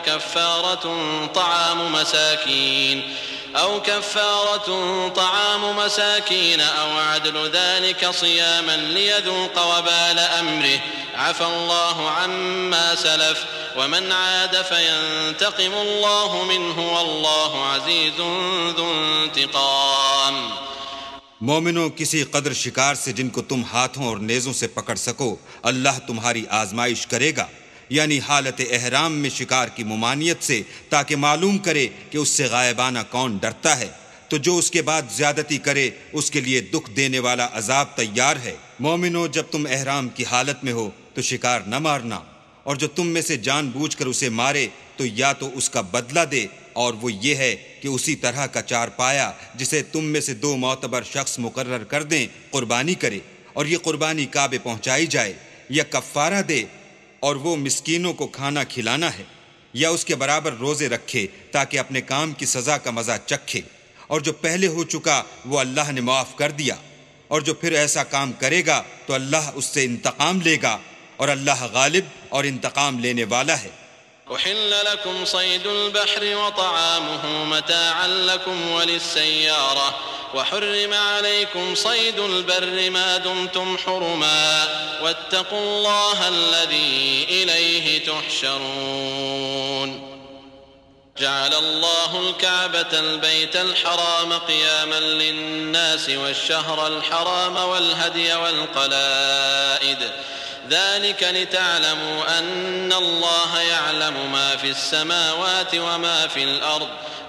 كفارة طعام مساكين أو عدل ذلك صياما ليذوق وبال أمره عفى الله عما سلف ومن عاد فينتقم الله منه والله عزيز ذو انتقام۔ مومنوں، کسی قدر شکار سے جن کو تم ہاتھوں اور نیزوں سے پکڑ سکو اللہ تمہاری آزمائش کرے گا، یعنی حالت احرام میں شکار کی ممانعت سے، تاکہ معلوم کرے کہ اس سے غائبانہ کون ڈرتا ہے، تو جو اس کے بعد زیادتی کرے اس کے لیے دکھ دینے والا عذاب تیار ہے۔ مومنوں، جب تم احرام کی حالت میں ہو تو شکار نہ مارنا، اور جو تم میں سے جان بوجھ کر اسے مارے تو یا تو اس کا بدلہ دے، اور وہ یہ ہے کہ اسی طرح کا چارپایا جسے تم میں سے 2 معتبر شخص مقرر کر دیں قربانی کرے، اور یہ قربانی کعبے پہنچائی جائے۔ یا کفارہ دے اور وہ مسکینوں کو کھانا کھلانا ہے، یا اس کے برابر روزے رکھے تاکہ اپنے کام کی سزا کا مزہ چکھے، اور جو پہلے ہو چکا وہ اللہ نے معاف کر دیا، اور جو پھر ایسا کام کرے گا تو اللہ اس سے انتقام لے گا، اور اللہ غالب اور انتقام لینے والا ہے۔ أحل لكم صيد البحر وطعامه متاعا لكم وللسيارة وحرم عليكم صيد البر ما دمتم حرما واتقوا الله الذي إليه تحشرون جعل الله الكعبة البيت الحرام قياما للناس والشهر الحرام والهدي والقلائد ذلك لتعلموا أن الله يعلم ما في السماوات وما في الأرض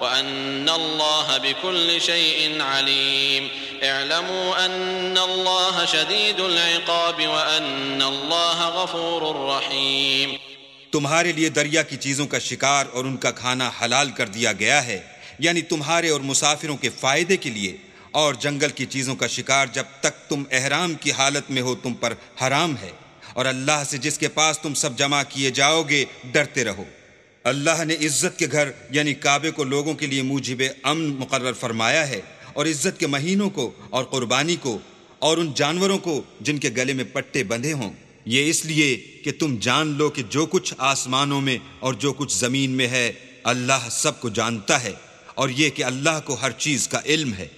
وأن الله بكل شيء عليم اعلموا أن الله شديد العقاب وأن الله غفور رحيم۔ تمہارے لیے دریا کی چیزوں کا شکار اور ان کا کھانا حلال کر دیا گیا ہے، یعنی تمہارے اور مسافروں کے فائدے کے لیے، اور جنگل کی چیزوں کا شکار جب تک تم احرام کی حالت میں ہو تم پر حرام ہے، اور اللہ سے جس کے پاس تم سب جمع کیے جاؤ گے ڈرتے رہو۔ اللہ نے عزت کے گھر یعنی کعبے کو لوگوں کے لیے موجب امن مقرر فرمایا ہے، اور عزت کے مہینوں کو اور قربانی کو اور ان جانوروں کو جن کے گلے میں پٹے بندھے ہوں، یہ اس لیے کہ تم جان لو کہ جو کچھ آسمانوں میں اور جو کچھ زمین میں ہے اللہ سب کو جانتا ہے، اور یہ کہ اللہ کو ہر چیز کا علم ہے۔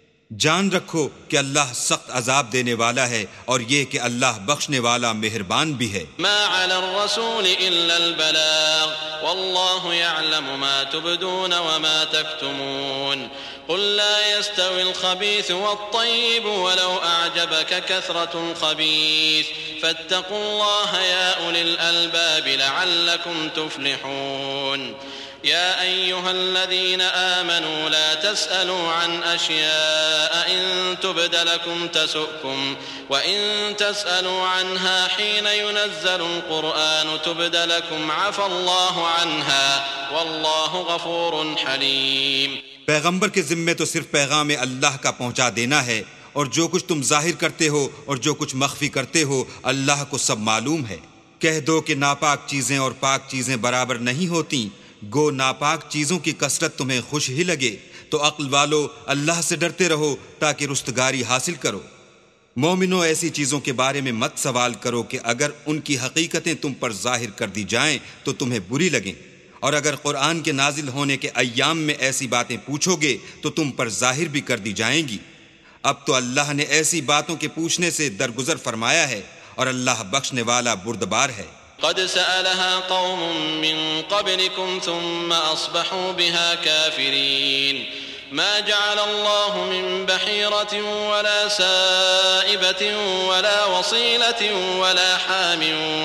جان رکھو کہ اللہ سخت عذاب دینے والا ہے، اور یہ کہ اللہ بخشنے والا مہربان بھی ہے۔ ما على الرسول إلا البلاغ والله يعلم ما تبدون وما تكتمون قل لا يستوي الخبيث والطيب ولو أعجبك كثرة الخبيث فاتقوا الله يا أولي الألباب لعلكم تفلحون يا أيها الذين آمنوا لا تسألوا عن أشياء إن تبد لكم تسؤكم وإن تسألوا عنها حين ينزل القرآن تبد لكم عفى الله عنها والله غفور حليم۔ پیغمبر کے ذمے تو صرف پیغام اللہ کا پہنچا دینا ہے، اور جو کچھ تم ظاہر کرتے ہو اور جو کچھ مخفی کرتے ہو اللہ کو سب معلوم ہے۔ کہہ دو کہ ناپاک چیزیں اور پاک چیزیں برابر نہیں ہوتیں، گو ناپاک چیزوں کی کثرت تمہیں خوش ہی لگے، تو عقل والو اللہ سے ڈرتے رہو تاکہ رستگاری حاصل کرو۔ مومنو ایسی چیزوں کے بارے میں مت سوال کرو کہ اگر ان کی حقیقتیں تم پر ظاہر کر دی جائیں تو تمہیں بری لگیں، اور اگر قرآن کے نازل ہونے کے ایام میں ایسی باتیں پوچھو گے تو تم پر ظاہر بھی کر دی جائیں گی۔ اب تو اللہ نے ایسی باتوں کے پوچھنے سے درگزر فرمایا ہے، اور اللہ بخشنے والا بردبار ہے۔ قد سألها قوم من قبلكم ثم أصبحوا بها كافرين ما جعل الله من بحيرة ولا سائبة ولا وصيلة ولا حام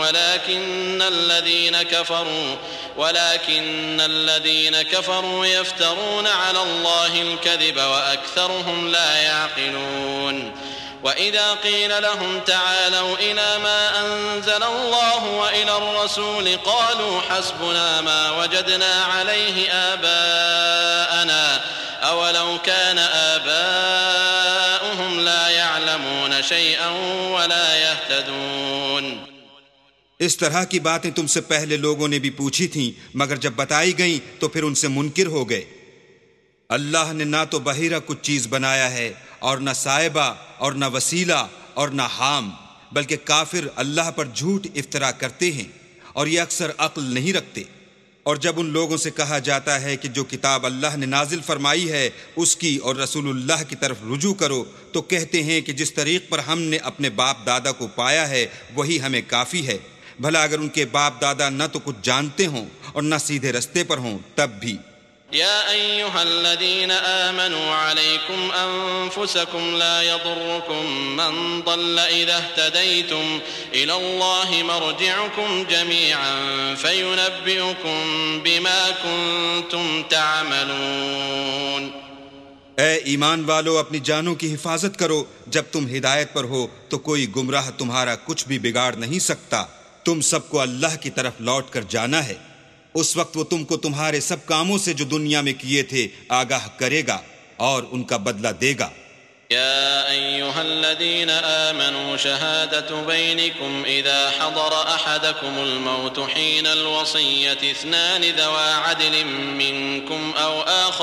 ولكن الذين كفروا يفترون على الله الكذب وأكثرهم لا يعقلون وإذا قيل لهم تعالوا إلى ما أنزل الله وإلى الرسول قالوا حسبنا ما وجدنا عليه آباءنا أولو كان آباؤهم لا يعلمون شيئا ولا يهتدون۔ اس طرح کی باتیں تم سے پہلے لوگوں نے بھی پوچھی تھیں، مگر جب بتائی گئیں تو پھر ان سے منکر ہو گئے۔ اللہ نے نہ تو بحیرہ کچھ چیز بنایا ہے، اور نہ صائبہ اور نہ وسیلہ اور نہ حام، بلکہ کافر اللہ پر جھوٹ افترا کرتے ہیں، اور یہ اکثر عقل نہیں رکھتے۔ اور جب ان لوگوں سے کہا جاتا ہے کہ جو کتاب اللہ نے نازل فرمائی ہے اس کی اور رسول اللہ کی طرف رجوع کرو، تو کہتے ہیں کہ جس طریق پر ہم نے اپنے باپ دادا کو پایا ہے وہی ہمیں کافی ہے، بھلا اگر ان کے باپ دادا نہ تو کچھ جانتے ہوں اور نہ سیدھے رستے پر ہوں تب بھی۔ يا أيها الذين آمنوا عليكم أنفسكم لا يضركم من ضل إذا اهتديتم إلى الله مرجعكم جميعا فينبئكم بما كنتم تعملون۔ اے ایمان والو، اپنی جانوں کی حفاظت کرو، جب تم ہدایت پر ہو تو کوئی گمراہ تمہارا کچھ بھی بگاڑ نہیں سکتا۔ تم سب کو اللہ کی طرف لوٹ کر جانا ہے، اس وقت وہ تم کو تمہارے سب کاموں سے جو دنیا میں کیے تھے آگاہ کرے گا اور ان کا بدلہ دے گا۔ يا أيها الذين آمنوا شهادة بينكم إذا حضر أحدكم الموت حين الوصية اثنان ذوى عدل منكم أو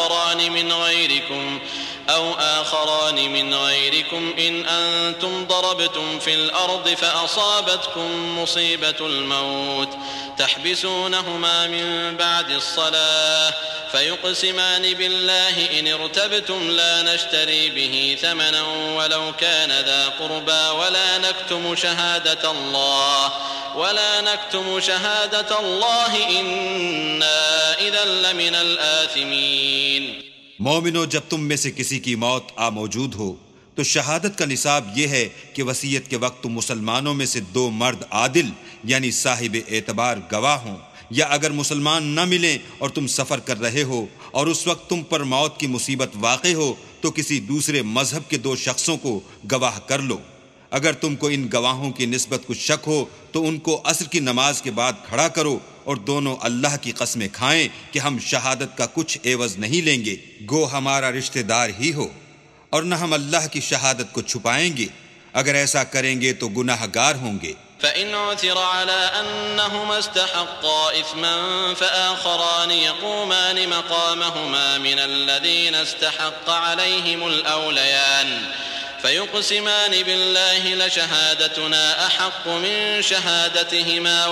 آخران من غيركم إن أنتم ضربتم في الأرض فأصابتكم مصيبة الموت تحبسونهما من بعد الصلاة فيقسمان بالله إن ارتبتم لا نشتري به ثمنا ولو كان ذا قربى ولا نكتم شهادة الله إنا إذا لمن الآثمين. مومنو، جب تم میں سے کسی کی موت آ موجود ہو تو شہادت کا نصاب یہ ہے کہ وصیت کے وقت تم مسلمانوں میں سے 2 مرد عادل یعنی صاحب اعتبار گواہ ہوں، یا اگر مسلمان نہ ملیں اور تم سفر کر رہے ہو اور اس وقت تم پر موت کی مصیبت واقع ہو تو کسی دوسرے مذہب کے 2 شخصوں کو گواہ کر لو. اگر تم کو ان گواہوں کی نسبت کچھ شک ہو تو ان کو عصر کی نماز کے بعد کھڑا کرو اور دونوں اللہ کی قسمیں کھائیں کہ ہم شہادت کا کچھ عوض نہیں لیں گے، گو ہمارا رشتہ دار ہی ہو، اور نہ ہم اللہ کی شہادت کو چھپائیں گے. اگر ایسا کریں گے تو گناہ گار ہوں گے. فإن عثر على أنهما استحقا إثما فآخران يقومان مقامهما من الذين استحق عليهم الأوليان فيقسمان بالله لشهادتنا أحق من شهادتهما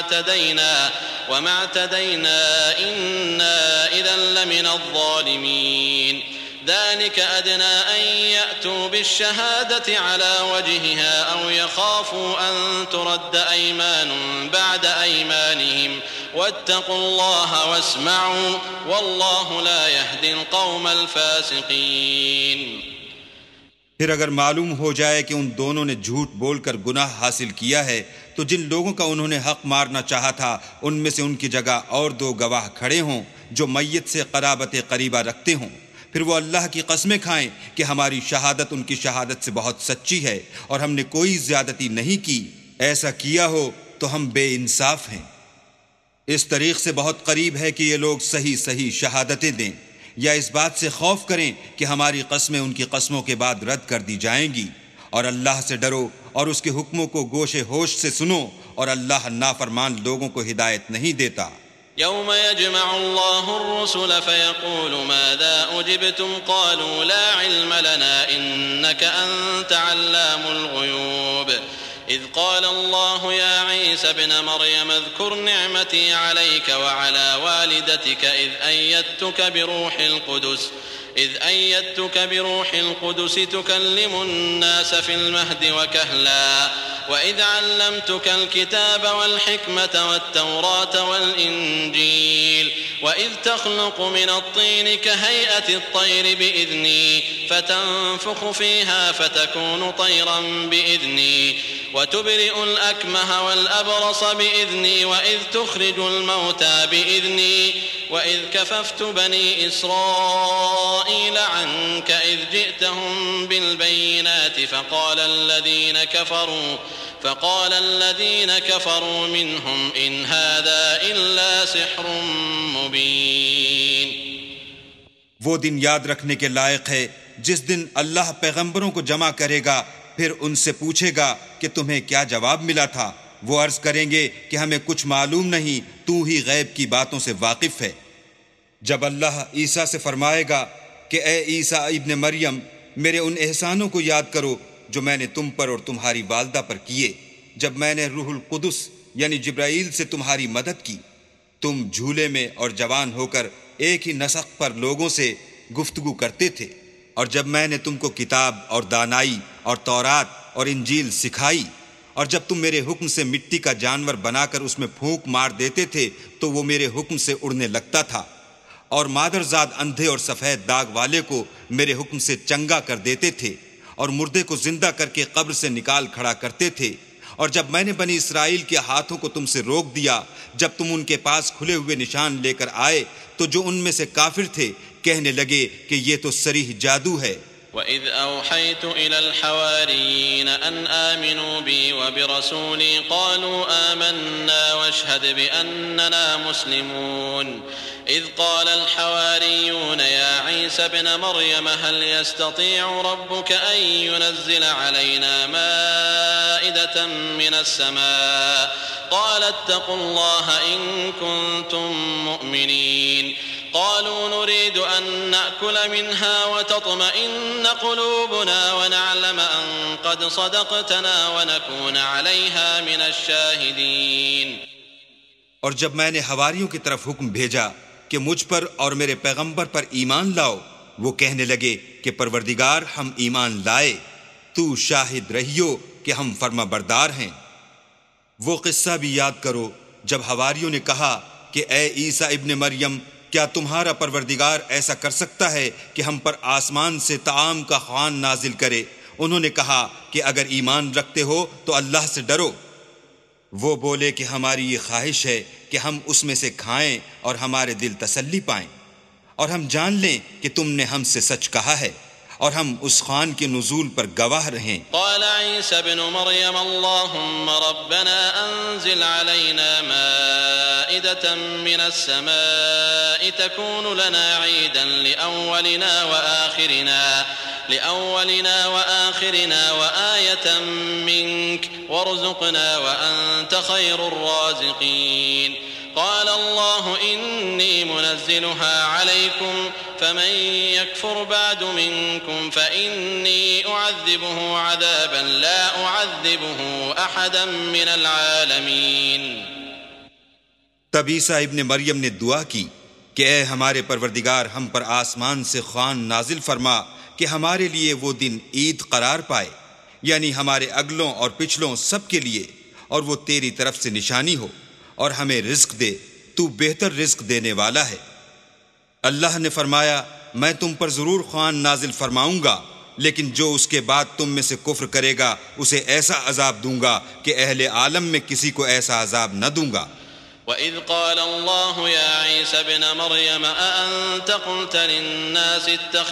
وما اعتدينا إنا إذا لمن الظالمين. ذلك أدنى أن يأتوا بالشهادة على وجهها أو يخافوا أن ترد أيمان بعد أيمانهم واتقوا الله واسمعوا والله لا يهدي القوم الفاسقين. پھر اگر معلوم ہو جائے کہ ان دونوں نے جھوٹ بول کر گناہ حاصل کیا ہے تو جن لوگوں کا انہوں نے حق مارنا چاہا تھا ان میں سے ان کی جگہ اور 2 گواہ کھڑے ہوں جو میت سے قرابت قریبہ رکھتے ہوں. پھر وہ اللہ کی قسمیں کھائیں کہ ہماری شہادت ان کی شہادت سے بہت سچی ہے اور ہم نے کوئی زیادتی نہیں کی. ایسا کیا ہو تو ہم بے انصاف ہیں. اس طریق سے بہت قریب ہے کہ یہ لوگ صحیح شہادتیں دیں، یا اس بات سے خوف کریں کہ ہماری قسمیں ان کی قسموں کے بعد رد کر دی جائیں گی. اور اللہ سے ڈرو اور اس کے حکموں کو گوش ہوش سے سنو، اور اللہ نافرمان لوگوں کو ہدایت نہیں دیتا. يوم يجمع الله الرسل فيقول ماذا أجبتم قالوا لا علم لنا إنك أنت علام الغيوب. إذ قال الله يا عيسى ابن مريم اذكر نعمتي عليك وعلى والدتك إذ أيدتك بروح القدس تكلم الناس في المهد وكهلا وإذ علمتك الكتاب والحكمة والتوراة والإنجيل وإذ تخلق من الطين كهيئة الطير بإذني فتنفخ فيها فتكون طيرا بإذني وتبرئ الأكمه والأبرص بإذني وإذ تخرج الموتى بإذني وإذ كففت بني إسرائيل عنك إذ جئتهم بالبينات فقال الذين كفروا منهم إن هذا إلا سحر مبين. وہ دن یاد رکھنے کے لائق ہے جس دن اللہ پیغمبروں کو جمع کرے گا، پھر ان سے پوچھے گا کہ تمہیں کیا جواب ملا تھا. وہ عرض کریں گے کہ ہمیں کچھ معلوم نہیں، تو ہی غیب کی باتوں سے واقف ہے. جب اللہ عیسیٰ سے فرمائے گا کہ اے عیسیٰ ابن مریم، میرے ان احسانوں کو یاد کرو جو میں نے تم پر اور تمہاری والدہ پر کیے، جب میں نے روح القدس یعنی جبرائیل سے تمہاری مدد کی. تم جھولے میں اور جوان ہو کر ایک ہی نسق پر لوگوں سے گفتگو کرتے تھے، اور جب میں نے تم کو کتاب اور دانائی اور تورات اور انجیل سکھائی، اور جب تم میرے حکم سے مٹی کا جانور بنا کر اس میں پھونک مار دیتے تھے تو وہ میرے حکم سے اڑنے لگتا تھا، اور مادرزاد اندھے اور سفید داغ والے کو میرے حکم سے چنگا کر دیتے تھے، اور مردے کو زندہ کر کے قبر سے نکال کھڑا کرتے تھے. اور جب میں نے بنی اسرائیل کے ہاتھوں کو تم سے روک دیا، جب تم ان کے پاس کھلے ہوئے نشان لے کر آئے تو جو ان میں سے کافر تھے کہنے لگے کہ یہ تو صریح جادو ہے. وَإِذْ أَوْحَيْتُ إِلَى الْحَوَارِيِّينَ أَنْ آمِنُوا بِي وَبِرَسُولِي قَالُوا آمَنَّا واشهد بأننا مسلمون إذ قال الحواريون يا عيسى ابن مريم هل يستطيع ربك أن ينزل علينا مائدة من السماء قال اتقوا الله إن كنتم مؤمنين قالوا نريد أن نأكل منها وتطمئن قلوبنا ونعلم أن قد صدقتنا ونكون عليها من الشاهدين. اور جب میں نے حواریوں کی طرف حکم بھیجا کہ مجھ پر اور میرے پیغمبر پر ایمان لاؤ، وہ کہنے لگے کہ پروردگار ہم ایمان لائے، تو شاہد رہیو کہ ہم فرما بردار ہیں۔ وہ قصہ بھی یاد کرو جب حواریوں نے کہا کہ اے عیسیٰ ابن مریم، کیا تمہارا پروردگار ایسا کر سکتا ہے کہ ہم پر آسمان سے طعام کا خوان نازل کرے؟ انہوں نے کہا کہ اگر ایمان رکھتے ہو تو اللہ سے ڈرو۔ وہ بولے کہ ہماری یہ خواہش ہے کہ ہم اس میں سے کھائیں اور ہمارے دل تسلی پائیں، اور ہم جان لیں کہ تم نے ہم سے سچ کہا ہے، اور ہم اس خوان کے نزول پر گواہ رہیں۔ قال عيسى ابن مريم اللهم ربنا أنزل علينا مائدة من السماء تكون لنا عيدا لأولنا وآخرنا وآية منك وارزقنا وأنت خير الرازقين قال الله إني منزلها عليكم فمن يكفر بعد منكم فإني أعذبه عذابا لا أعذبه أحدا من العالمين. تب عیسیٰ ابن مریم نے دعا کی کہ اے ہمارے پروردگار، ہم پر آسمان سے خوان نازل فرما کہ ہمارے لیے وہ دن عید قرار پائے، یعنی ہمارے اگلوں اور پچھلوں سب کے لیے، اور وہ تیری طرف سے نشانی ہو، اور ہمیں رزق دے، تو بہتر رزق دینے والا ہے۔ اللہ نے فرمایا میں تم پر ضرور خوان نازل فرماؤں گا، لیکن جو اس کے بعد تم میں سے کفر کرے گا اسے ایسا عذاب دوں گا کہ اہل عالم میں کسی کو ایسا عذاب نہ دوں گا۔ وَإِذْ قَالَ اللَّهُ يَا عِيسَى ابْنَ مَرْيَمَ أَأَنْتَ قُلْتَ لِلنَّاسِ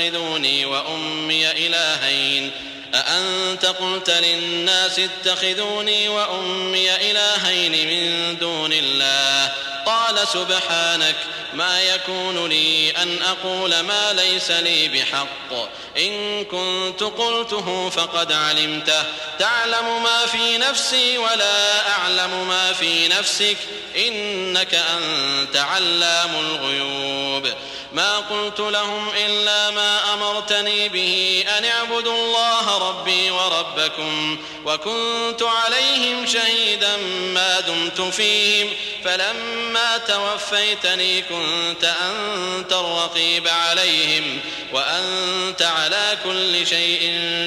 اتخذوني وأمي إلهين من دون الله قال سبحانك ما يكون لي أن أقول ما ليس لي بحق إن كنت قلته فقد علمته تعلم ما في نفسي ولا أعلم ما في نفسك إنك أنت علام الغيوب ما قلت لهم إلا ما أمرتني به أن اعبدوا الله ربي وربكم وكنت عليهم شهيدا ما دمت فيهم فلما توفيتني كنت أنت الرقيب عليهم وأنت على كل شيء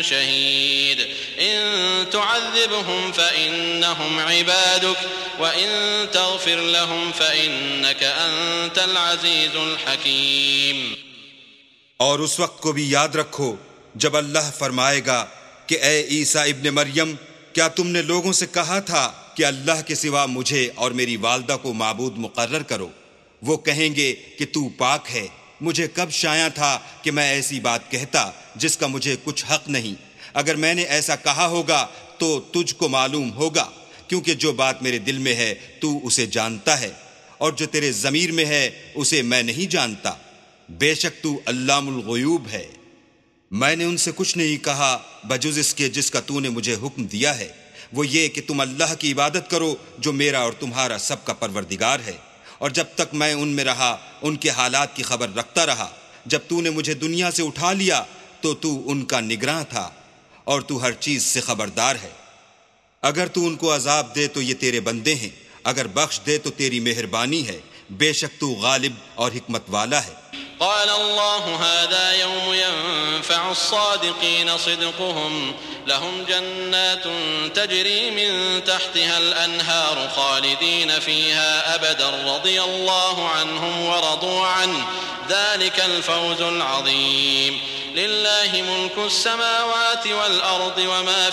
شهيد إن تعذبهم فإنهم عبادك وإن تغفر لهم فإنك أنت العزيز الحكيم. اور اس وقت کو بھی یاد رکھو جب اللہ فرمائے گا کہ اے عیسیٰ ابن مریم، کیا تم نے لوگوں سے کہا تھا کہ اللہ کے سوا مجھے اور میری والدہ کو معبود مقرر کرو؟ وہ کہیں گے کہ تو پاک ہے، مجھے کب شایع تھا کہ میں ایسی بات کہتا جس کا مجھے کچھ حق نہیں؟ اگر میں نے ایسا کہا ہوگا تو تجھ کو معلوم ہوگا، کیونکہ جو بات میرے دل میں ہے تو اسے جانتا ہے، اور جو تیرے ضمیر میں ہے اسے میں نہیں جانتا۔ بے شک تو علام الغیوب ہے۔ میں نے ان سے کچھ نہیں کہا بجز اس کے جس کا تو نے مجھے حکم دیا ہے، وہ یہ کہ تم اللہ کی عبادت کرو جو میرا اور تمہارا سب کا پروردگار ہے، اور جب تک میں ان میں رہا ان کے حالات کی خبر رکھتا رہا۔ جب تو نے مجھے دنیا سے اٹھا لیا تو تو ان کا نگراں تھا، اور تو ہر چیز سے خبردار ہے۔ اگر تو ان کو عذاب دے تو یہ تیرے بندے ہیں، اگر بخش دے تو تیری مہربانی ہے، بے شک تو غالب اور حکمت والا ہے۔ قال الله هذا يوم ينفع الصادقين صدقهم لهم جنات تجري من تحتها الأنهار خالدين فيها أبدا رضي الله عنهم ورضوا عنه ذلك الفوز العظيم لله ملك السماوات والأرض وما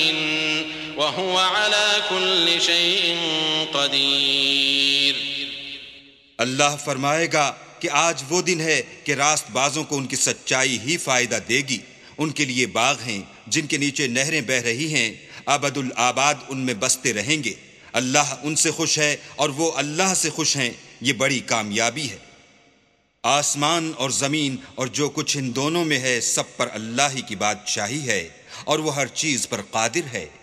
فيهن وهو على كل شيء قدير. اللہ فرمائے گا کہ آج وہ دن ہے کہ راست بازوں کو ان کی سچائی ہی فائدہ دے گی۔ ان کے لیے باغ ہیں جن کے نیچے نہریں بہہ رہی ہیں، ابد الآباد ان میں بستے رہیں گے۔ اللہ ان سے خوش ہے اور وہ اللہ سے خوش ہیں، یہ بڑی کامیابی ہے۔ آسمان اور زمین اور جو کچھ ان دونوں میں ہے، سب پر اللہ ہی کی بادشاہی ہے اور وہ ہر چیز پر قادر ہے۔